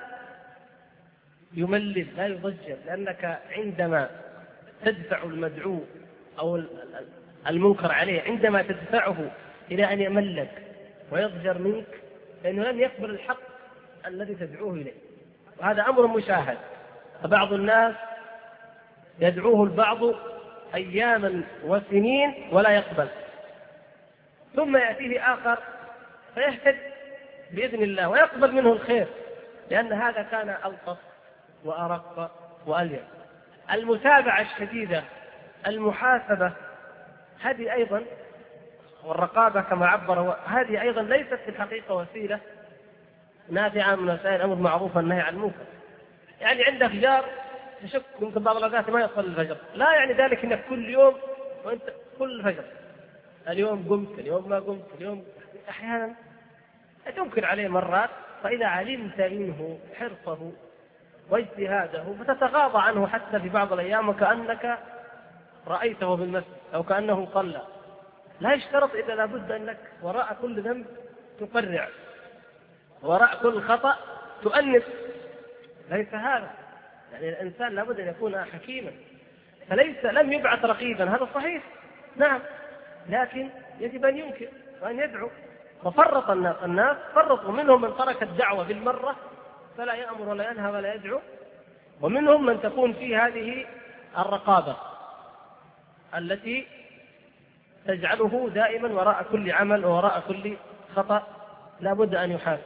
يملل لا يضجر، لأنك عندما تدفع المدعو أو المنكر عليه عندما تدفعه إلى أن يملك ويضجر منك فإنه لن يقبل الحق الذي تدعوه إليه، وهذا أمر مشاهد. فبعض الناس يدعوه البعض أياما وسنين ولا يقبل، ثم يأتيه آخر فيهتد بإذن الله ويقبل منه الخير، لأن هذا كان ألطف وأرق وألين. المتابعة الشديدة، المحاسبة، هذه أيضا والرقابة كما عبر، هذه أيضا ليست في الحقيقة وسيلة نافعة من وسائل الأمر بالمعروف والنهي عن المنكر. يعني عندك جار تشك يمكن بعض الأوقات ما يصلي الفجر، لا يعني ذلك أنك كل يوم وأنت كل فجر اليوم قمت اليوم ما قمت اليوم، أحيانا تنكر عليه مرات، فإذا علمت منه حرصه واجتهاده فتتغاضى عنه حتى في بعض الأيام وكأنك رأيته بالمسجد أو كأنه صلى. لا يشترط إذا لابد أنك وراء كل ذنب تقرع، وراء كل خطأ تؤنس، ليس هذا. يعني الإنسان لابد أن يكون حكيما، فليس لم يبعث رقيبا، هذا صحيح نعم، لكن يجب أن ينكر وأن يدعو. وفرط الناس فرطوا، منهم من ترك الدعوة بالمرة فلا يأمر ولا ينهى ولا يدعو، ومنهم من تكون فيه هذه الرقابة التي تجعله دائما وراء كل عمل ووراء كل خطأ لابد أن يحاسب.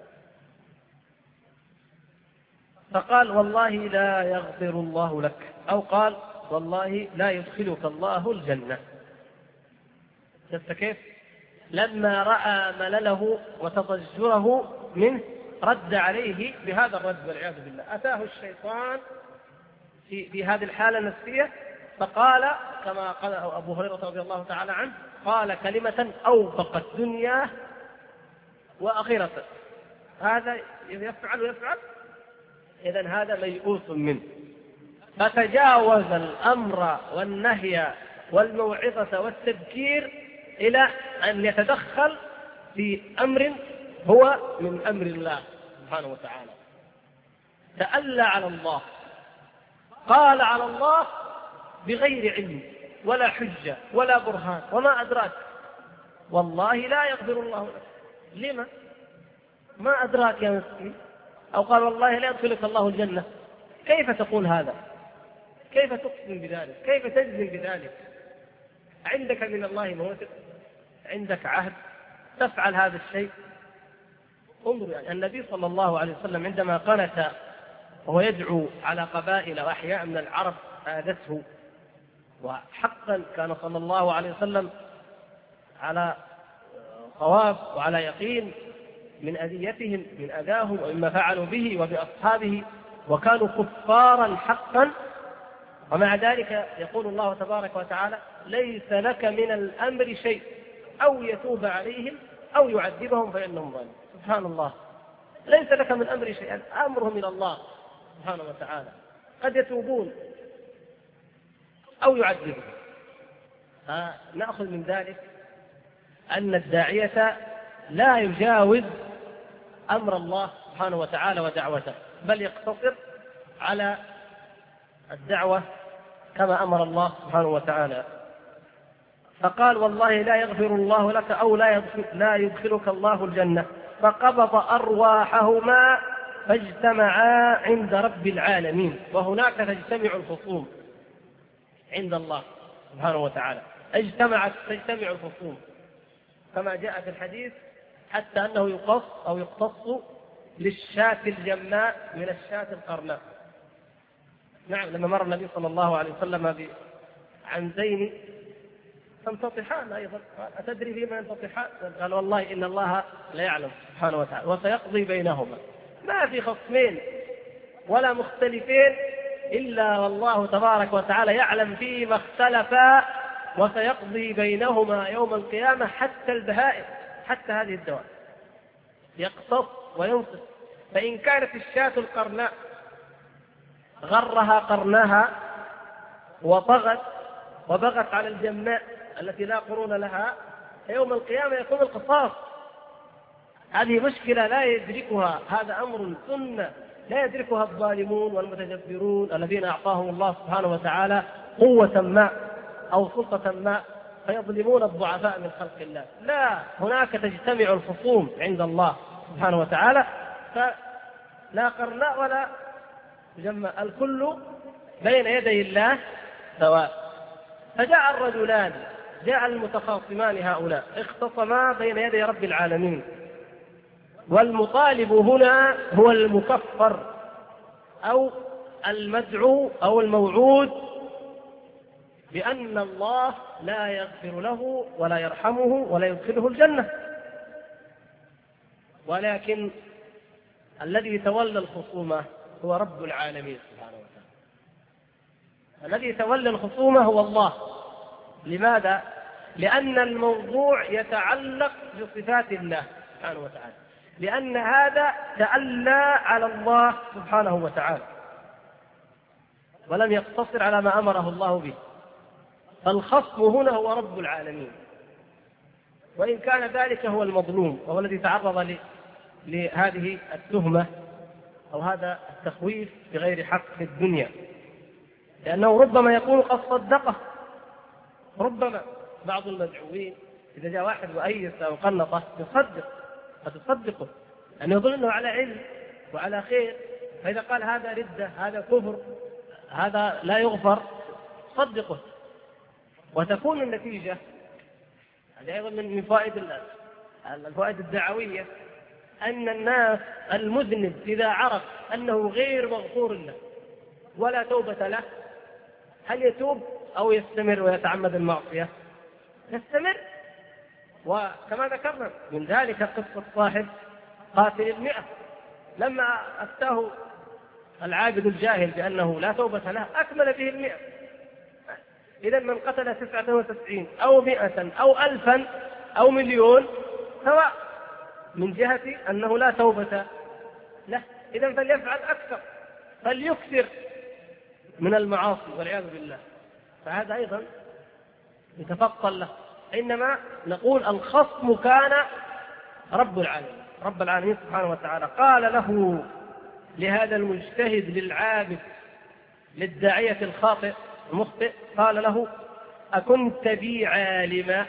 فقال والله لا يغفر الله لك، أو قال والله لا يدخلك الله الجنة. شفت كيف؟ لما رأى ملله وتضجره منه رد عليه بهذا الرد والعياذ بالله. أتاه الشيطان في هذه الحالة النفسية فقال كما قال أبو هريرة رضي الله تعالى عنه: قال كلمة أوبقت دنياه وآخرته، هذا يفعل، إذن هذا ميؤوس منه. فتجاوز الأمر والنهي والموعظة والتذكير إلى أن يتدخل في أمر هو من أمر الله سبحانه وتعالى. تألى على الله، قال على الله بغير علم ولا حجة ولا برهان، وما أدراك والله لا يغفر الله لك. لما؟ ما أدراك يا مسكين. أو قال والله لا يدخلك الله الجنة. كيف تقول هذا؟ كيف تقسم بذلك؟ كيف تجزم بذلك؟ عندك من الله موثق؟ عندك عهد تفعل هذا الشيء؟ انظر، يعني النبي صلى الله عليه وسلم عندما قنت وهو يدعو على قبائل وأحياء من العرب آذته، وحقا كان صلى الله عليه وسلم على صواب وعلى يقين من أذيتهم، من أذاهم ومما فعلوا به وبأصحابه، وكانوا كفارا حقا، ومع ذلك يقول الله تبارك وتعالى ليس لك من الأمر شيء أو يتوب عليهم أو يعذبهم فإنهم ظالمون. سبحان الله، ليس لك من أمر شيء، أمره من الله سبحانه وتعالى، قد يتوبون أو يعذبهم. نأخذ من ذلك أن الداعية لا يجاوز أمر الله سبحانه وتعالى ودعوته، بل يقتصر على الدعوة كما أمر الله سبحانه وتعالى. فقال والله لا يغفر الله لك أو لا يدخلك الله الجنة، فقبض أرواحهما فاجتمعا عند رب العالمين. وهناك تجتمع الخصوم عند الله سبحانه وتعالى، تجتمع الخصوم كما جاء في الحديث، حتى أنه يقتص للشاة الجماء من الشاة القرناء. نعم، لما مر النبي صلى الله عليه وسلم بعنزين تنتطحان أيضا، أتدري فيما ينتطحان؟ قال والله إن الله لا يعلم سبحانه وتعالى وسيقضي بينهما. ما في خصمين ولا مختلفين إلا والله تبارك وتعالى يعلم فيما اختلفا وسيقضي بينهما يوم القيامة، حتى البهائم، حتى هذه الدواب يقتص وينصف. فإن كانت الشاة القرناء غرها قرناها وبغت على الجماء التي لا قرون لها، يوم القيامة يكون القصاص. هذه مشكلة لا يدركها، هذا أمر سنة لا يدركها الظالمون والمتجبرون الذين أعطاهم الله سبحانه وتعالى قوة ما أو سلطة ما فيظلمون الضعفاء من خلق الله. لا، هناك تجتمع الخصوم عند الله سبحانه وتعالى، فلا قرناء ولا جماء، الكل بين يدي الله سواء. فجاء الرجلان، جاء المتخاصمان هؤلاء، اختصما بين يدي رب العالمين، والمطالب هنا هو المكفر أو المدعو أو الموعود بأن الله لا يغفر له ولا يرحمه ولا يدخله الجنة. ولكن الذي تولى الخصومة هو رب العالمين سبحانه وتعالى. الذي تولى الخصومة هو الله. لماذا؟ لأن الموضوع يتعلق بصفات الله سبحانه وتعالى، لأن هذا تألى على الله سبحانه وتعالى ولم يقتصر على ما أمره الله به. فالخصم هنا هو رب العالمين، وإن كان ذلك هو المظلوم وهو الذي تعرض لهذه التهمة أو هذا التخويف بغير حق في الدنيا، لأنه ربما يكون قد صدقه. ربما بعض المدعوين إذا جاء واحد وأيس أو قنطه فتصدقه، أن يظن أنه على علم وعلى خير، فإذا قال هذا ردة، هذا كفر، هذا لا يغفر، صدقه. وتكون النتيجة هذه أيضا من الفوائد الدعوية، أن الناس المذنب إذا عرف أنه غير مغفور له ولا توبة له، هل يتوب أو يستمر ويتعمد المعصية؟ يستمر. وكما ذكرنا من ذلك قصة صاحب قاتل 100، لما أفتاه العابد الجاهل بأنه لا توبة له أكمل به 100. إذا من قتل 99 أو 100 أو 1000 أو مليون سواء، من جهة أنه لا توبة له. إذا فليفعل أكثر، فليكثر من المعاصي والعياذ بالله، فهذا أيضا يتفضل له. إنما نقول الخصم كان رب العالمين، رب العالمين سبحانه وتعالى قال له لهذا المجتهد للعابد للداعية الخاطئ المخطئ، قال له: أكنت بي عالما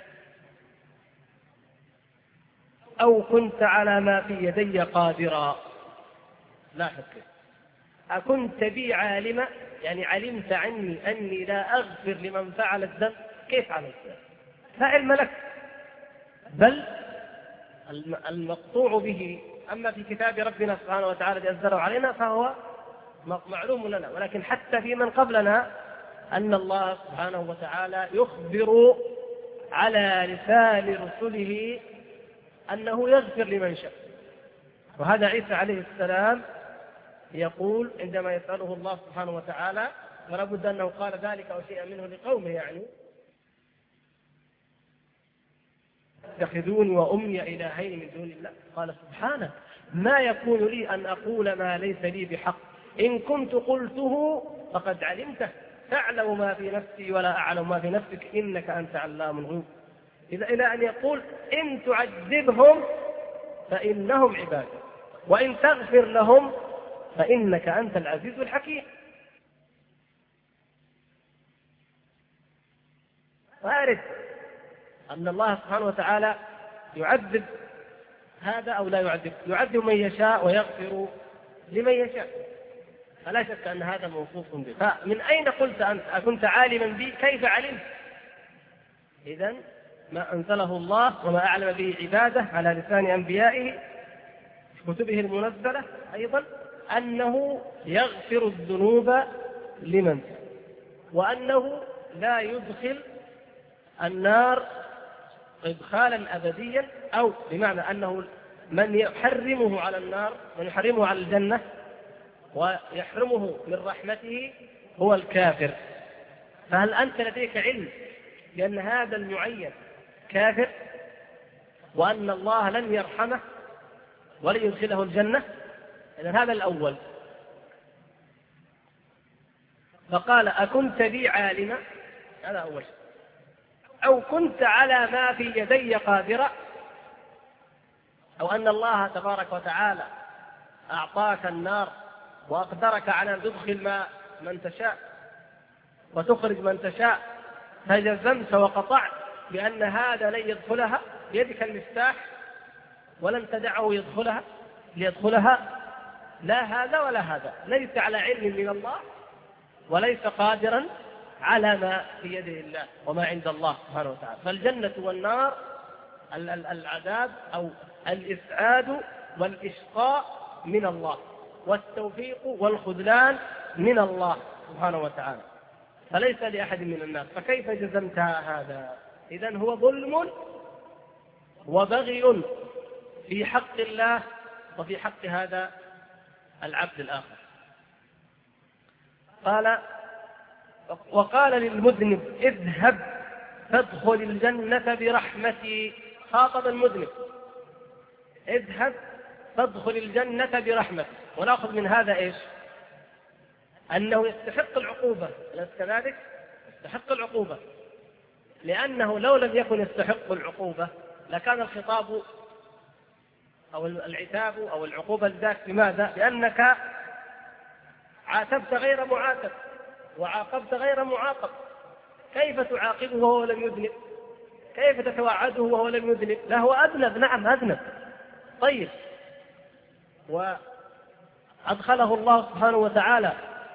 أو كنت على ما في يدي قادرا. لا شك، أكنت بي عالما يعني علمت عني أني لا أغفر لمن فعل الذنب. كيف علمت؟ لا علم لك، بل المقطوع به أما في كتاب ربنا سبحانه وتعالى الذي أنزله علينا فهو معلوم لنا، ولكن حتى في من قبلنا أن الله سبحانه وتعالى يخبر على لسان رسله أنه يغفر لمن شاء. وهذا عيسى عليه السلام يقول عندما يسأله الله سبحانه وتعالى، ولا بد أنه قال ذلك أو شيئا منه لقومه، يعني: اتخذوني وأمي إلهين من دون الله. قال: سبحانك ما يكون لي أن أقول ما ليس لي بحق، إن كنت قلته فقد علمته، تعلم ما في نفسي ولا أعلم ما في نفسك، إنك أنت علام الغيوب. إلى أن يقول: إن تعذبهم فإنهم عبادك وإن تغفر لهم فإنك أنت العزيز الحكيم. وأعرف أن الله سبحانه وتعالى يعذب هذا أو لا يعذب، يعذب من يشاء ويغفر لمن يشاء، فلا شك أن هذا موصوف به. فمن أين قلت أنت أكنت عالما بي؟ كيف علمت؟ إذن ما أنزله الله وما أعلم به عباده على لسان أنبيائه في كتبه المنزلة أيضا أنه يغفر الذنوب لمن شاء، وأنه لا يدخل النار إدخالا أبديا، أو بمعنى أنه من يحرمه على النار، من يحرمه على الجنة ويحرمه من رحمته هو الكافر. فهل أنت لديك علم بأن هذا المعين كافر وأن الله لن يرحمه ولن يدخله الجنة؟ إذن هذا الأول. فقال: أكنت بي عالما، هذا أول شيء، أو كنت على ما في يدي قادرا، أو أن الله تبارك وتعالى أعطاك النار وأقدرك على أن تدخل من تشاء وتخرج من تشاء، فجزمت وقطعت بأن هذا لن يدخلها، بيدك المفتاح ولن تدعه ليدخلها، لا هذا ولا هذا، ليس على علم من الله وليس قادرا على ما في يده الله وما عند الله سبحانه وتعالى. فالجنة والنار، العذاب أو الإسعاد والإشقاء من الله، والتوفيق والخذلان من الله سبحانه وتعالى، فليس لأحد من الناس. فكيف جزمتها هذا؟ إذن هو ظلم وبغي في حق الله وفي حق هذا العبد الآخر. وقال للمذنب: اذهب فادخل الجنة برحمتي. خاطب المذنب: اذهب فادخل الجنة برحمتي. ونأخذ من هذا إيش؟ أنه يستحق العقوبة، أليس كذلك؟ يستحق العقوبة، لأنه لو لم يكن يستحق العقوبة لكان الخطاب أو العتاب أو العقوبة لذاك. لماذا؟ لأنك عاتبت غير معاتب وعاقبت غير معاقب. كيف تعاقبه وهو لم يذنب؟ كيف تتوعده وهو لم يذنب؟ لا، هو أذنب، نعم أذنب، طيب، وأدخله الله سبحانه وتعالى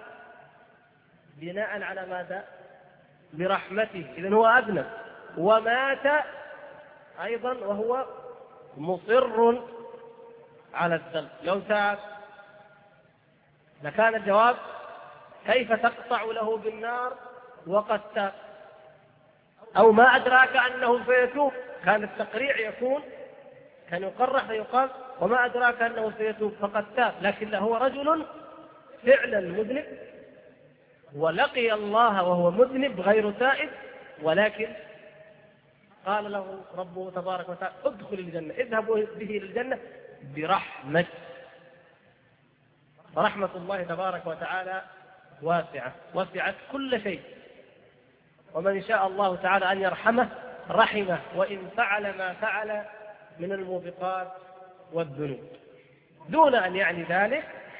بناء على ماذا؟ برحمته. إذن هو أذنب ومات أيضا وهو مصر على الذنب. لو تاب لكان الجواب: كيف تقطع له بالنار وقد تاب؟ أو ما أدراك أنه سيتوب؟ كان التقريع يكون، كان يقرح فيقال: وما أدراك أنه سيتوب فقد تاب. لكن هو رجل فعلا مذنب ولقي الله وهو مذنب غير تائب، ولكن قال له ربه تبارك وتعالى ادخل الجنة، اذهبوا به إلى الجنة برحمة. ورحمة الله تبارك وتعالى واسعة، وسعت كل شيء، ومن شاء الله تعالى أن يرحمه رحمه، وإن فعل ما فعل من الموبقات والذنوب، دون أن يعني ذلك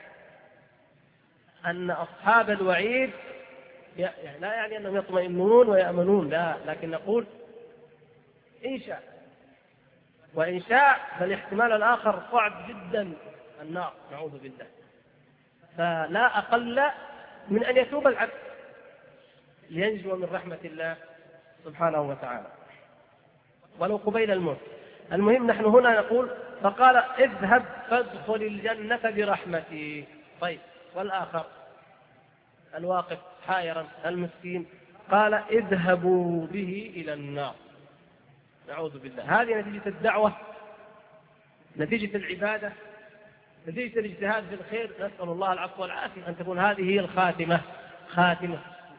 أن أصحاب الوعيد لا يعني أنهم يطمئنون ويأمنون، لا، لكن نقول إن شاء، وإن شاء فالاحتمال الآخر صعب جدا، النار نعوذ بالله. فلا أقل من أن يتوب العبد لينجو من رحمة الله سبحانه وتعالى ولو قبيل الموت. المهم نحن هنا نقول فقال اذهب فادخل الجنة برحمتي. طيب، والآخر الواقف حائرا المسكين قال اذهبوا به إلى النار. نعوذ بالله. هذه نتيجة الدعوة، نتيجة العبادة، نتيجة الاجتهاد في الخير. نسأل الله العفو والعافية أن تكون هذه هي خاتمة.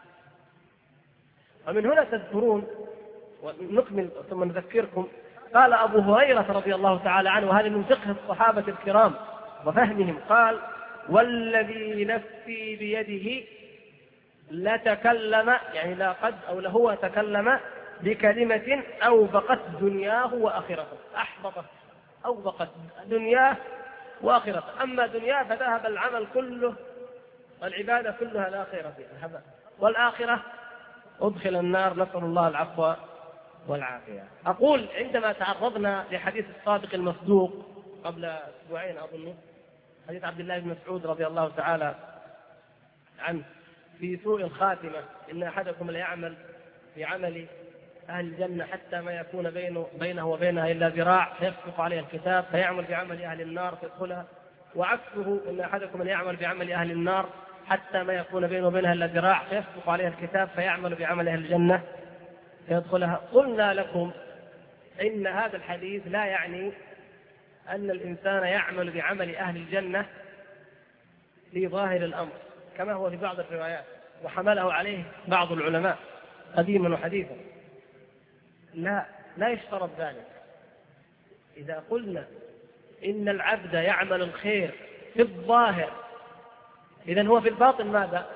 ومن هنا تذكرون، ونكمل ثم نذكركم، قال أبو هريرة رضي الله تعالى عنه، وهذا من فقه الصحابة الكرام وفهمهم، قال والذي نفسي بيده لتكلم، يعني لا قد أو لهو تكلم بكلمة أوبقت دنياه وآخرته، أحبطت أوبقت دنياه وآخرته. أما دنياه فذهب العمل كله والعبادة كلها لا خير فيها، والآخرة أدخل النار، نسأل الله العفو والعافية. أقول عندما تعرضنا لحديث الصادق المصدوق قبل أسبوعين أظن، حديث عبد الله بن مسعود رضي الله تعالى عنه في سوء الخاتمة، إن أحدكم ليعمل في عمل أهل الجنة حتى ما يكون بينه وبينها إلا ذراع فيسبق عليه الكتاب فيعمل بعمل أهل النار فيدخلها، وعكسه إن أحدكم ليعمل بعمل أهل النار حتى ما يكون بينه وبينها إلا ذراع فيسبق عليه الكتاب فيعمل بعمل أهل الجنة فيدخلها. قلنا لكم إن هذا الحديث لا يعني أن الإنسان يعمل بعمل أهل الجنة في ظاهر الأمر كما هو في بعض الروايات، وحمله عليه بعض العلماء قديما وحديثا. لا يشترط ذلك. إذا قلنا إن العبد يعمل الخير في الظاهر، إذن هو في الباطن ماذا؟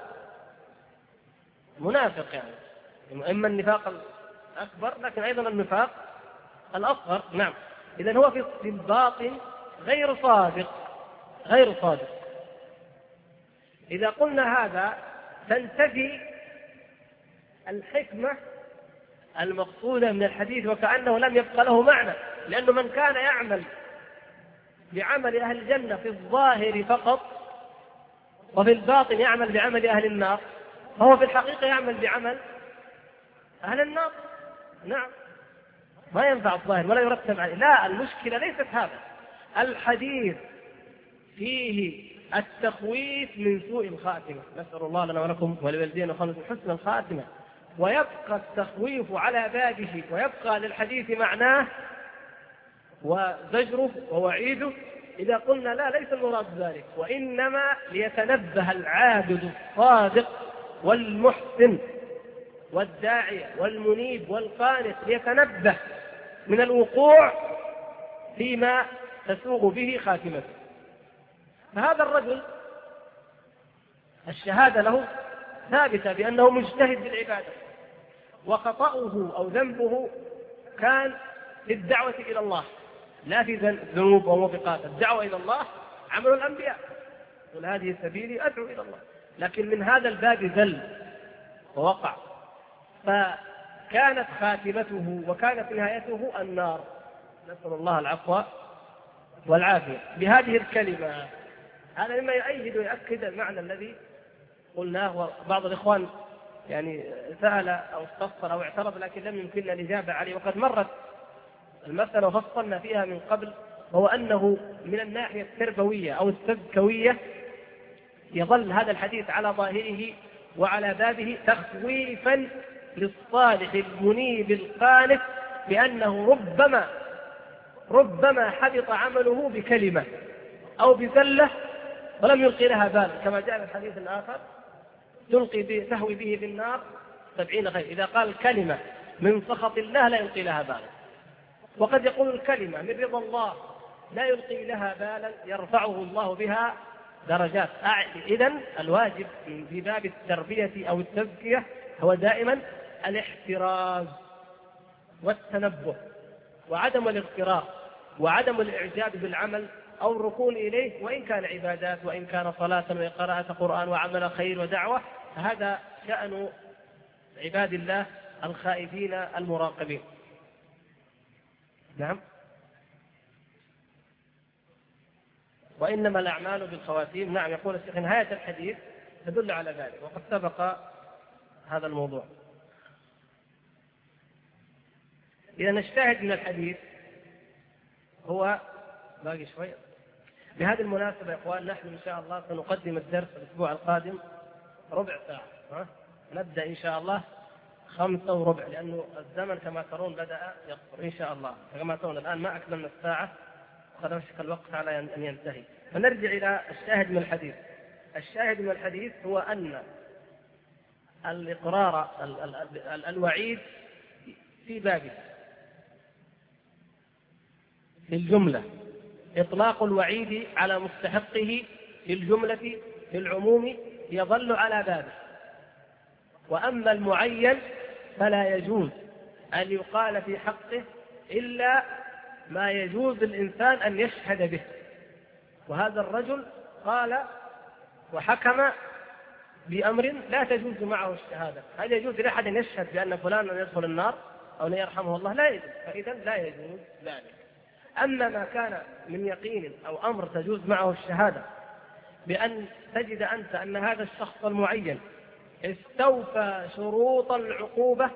منافق، يعني إما النفاق الأكبر لكن أيضا النفاق الأصغر. نعم، إذن هو في الباطن غير صادق. إذا قلنا هذا تنتفي الحكمة المقصودة من الحديث، وكأنه لم يبقى له معنى، لأنه من كان يعمل بعمل أهل الجنة في الظاهر فقط وفي الباطن يعمل بعمل أهل النار، فهو في الحقيقة يعمل بعمل أهل النار. نعم، ما ينفع الظاهر ولا يرتب عليه. لا، المشكلة ليست هذا. الحديث فيه التخويف من سوء الخاتمة، نسأل الله لنا ولكم ولوالدينا وخلص حسن الخاتمة، ويبقى التخويف على بابه، ويبقى للحديث معناه وزجره ووعيده. إذا قلنا لا، ليس المراد ذلك، وإنما ليتنبه العابد الصادق والمحسن والداعي والمنيب والقانت، ليتنبه من الوقوع فيما تسوغ به خاتمته. فهذا الرجل الشهادة له ثابتة بأنه مجتهد بالعبادة، وخطأه أو ذنبه كان في الدعوة إلى الله، لا في ذنوب وموبقات. الدعوة إلى الله عمل الأنبياء، قل هذه سبيلي أدعو إلى الله، لكن من هذا الباب ذل ووقع، فكانت خاتمته وكانت نهايته النار، نسأل الله العفو والعافية. بهذه الكلمة هذا مما يؤيد ويؤكد المعنى الذي قلناه. بعض الإخوان يعني سأل أو استفسر أو اعترض لكن لم يمكننا الإجابة عليه، وقد مرت المسألة وفصلنا فيها من قبل، وهو أنه من الناحية التربوية أو التذكوية يظل هذا الحديث على ظاهره وعلى بابه تخويفا للصالح المنيب القانت بأنه ربما حبط عمله بكلمة أو بزلة ولم يلقي لها بال، كما جاء في الحديث الآخر تهوي به بالنار 70 خير. إذا قال كلمة من سخط الله لا يلقي لها بالا، وقد يقول الكلمة من رضا الله لا يلقي لها بالا يرفعه الله بها درجات. إذن الواجب في باب التربية أو التزكية هو دائما الاحتراز والتنبه وعدم الاغترار وعدم الإعجاب بالعمل أو الركون إليه، وإن كان عبادات وإن كان صلاة وقراءة قرآن وعمل خير ودعوة، فهذا شأن عباد الله الخائفين المراقبين. نعم. وإنما الأعمال بالخواتيم. نعم، يقول الشيخ نهاية الحديث تدل على ذلك، وقد سبق هذا الموضوع. إذا نجتهد من الحديث هو باقي شوية. بهذه المناسبة يا إخوان، نحن إن شاء الله سنقدم الدرس الأسبوع القادم ربع ساعة. نبدأ إن شاء الله 5:15، لأنه الزمن كما ترون بدأ يقصر إن شاء الله. كما ترون الآن ما أكملنا الساعة، وقد أشك الوقت على أن ينتهي. فنرجع إلى الشاهد من الحديث. الشاهد من الحديث هو أن الإقرار الوعيد في بابه في الجملة، إطلاق الوعيد على مستحقه في الجملة في العموم يظل على بابه. وأما المعين فلا يجوز أن يقال في حقه إلا ما يجوز الإنسان أن يشهد به. وهذا الرجل قال وحكم بأمر لا تجوز معه الشهادة. هل يجوز لأحد أن يشهد بأن فلانا يدخل النار أو لا يرحمه الله؟ لا يجوز. فإذا لا يجوز ذلك. أما ما كان من يقين أو أمر تجوز معه الشهادة، بأن تجد أنت أن هذا الشخص المعين استوفى شروط العقوبة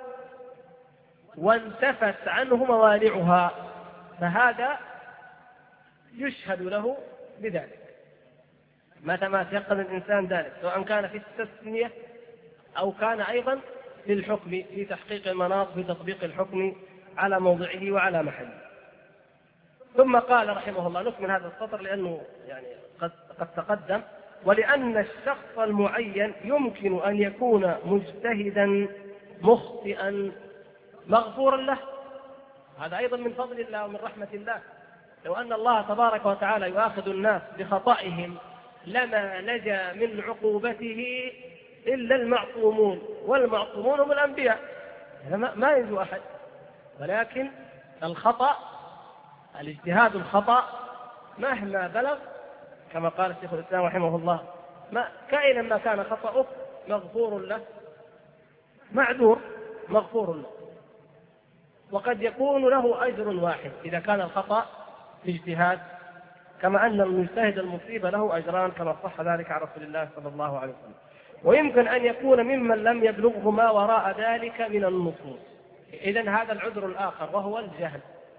وانتفت عنه موانعها، فهذا يشهد له بذلك متى ما تيقن الإنسان ذلك، سواء كان في التسمية أو كان أيضا في الحكم، في تحقيق المناط، في تطبيق الحكم على موضعه وعلى محله. ثم قال رحمه الله، نكمل هذا السطر لأنه يعني قد تقدم: ولأن الشخص المعين يمكن أن يكون مجتهدا مخطئا مغفورا له. هذا أيضا من فضل الله ومن رحمة الله. لو أن الله تبارك وتعالى يؤاخذ الناس بخطئهم لما نجا من عقوبته إلا المعصومون، والمعصومون هم الأنبياء، ما ينجو أحد. ولكن الخطأ، الاجتهاد الخطأ مهما بلغ، كما قال الشيخ الإسلام رحمه الله، كائنا ما كان خطأه مغفور له، معذور مغفور له، وقد يكون له أجر واحد إذا كان الخطأ في اجتهاد، كما أن المجتهد المصيب له أجران كما صح ذلك عن رسول الله صلى الله عليه وسلم. ويمكن أن يكون ممن لم يبلغه ما وراء ذلك من النصوص. إذن هذا العذر الآخر وهو الجهل.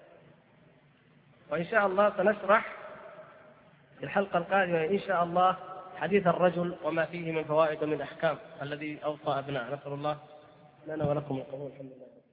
وإن شاء الله سنشرح في الحلقة القادمة إن شاء الله حديث الرجل وما فيه من فوائد ومن أحكام الذي أوصى أبناء. نسأل الله لنا ولكم القبول. الحمد لله.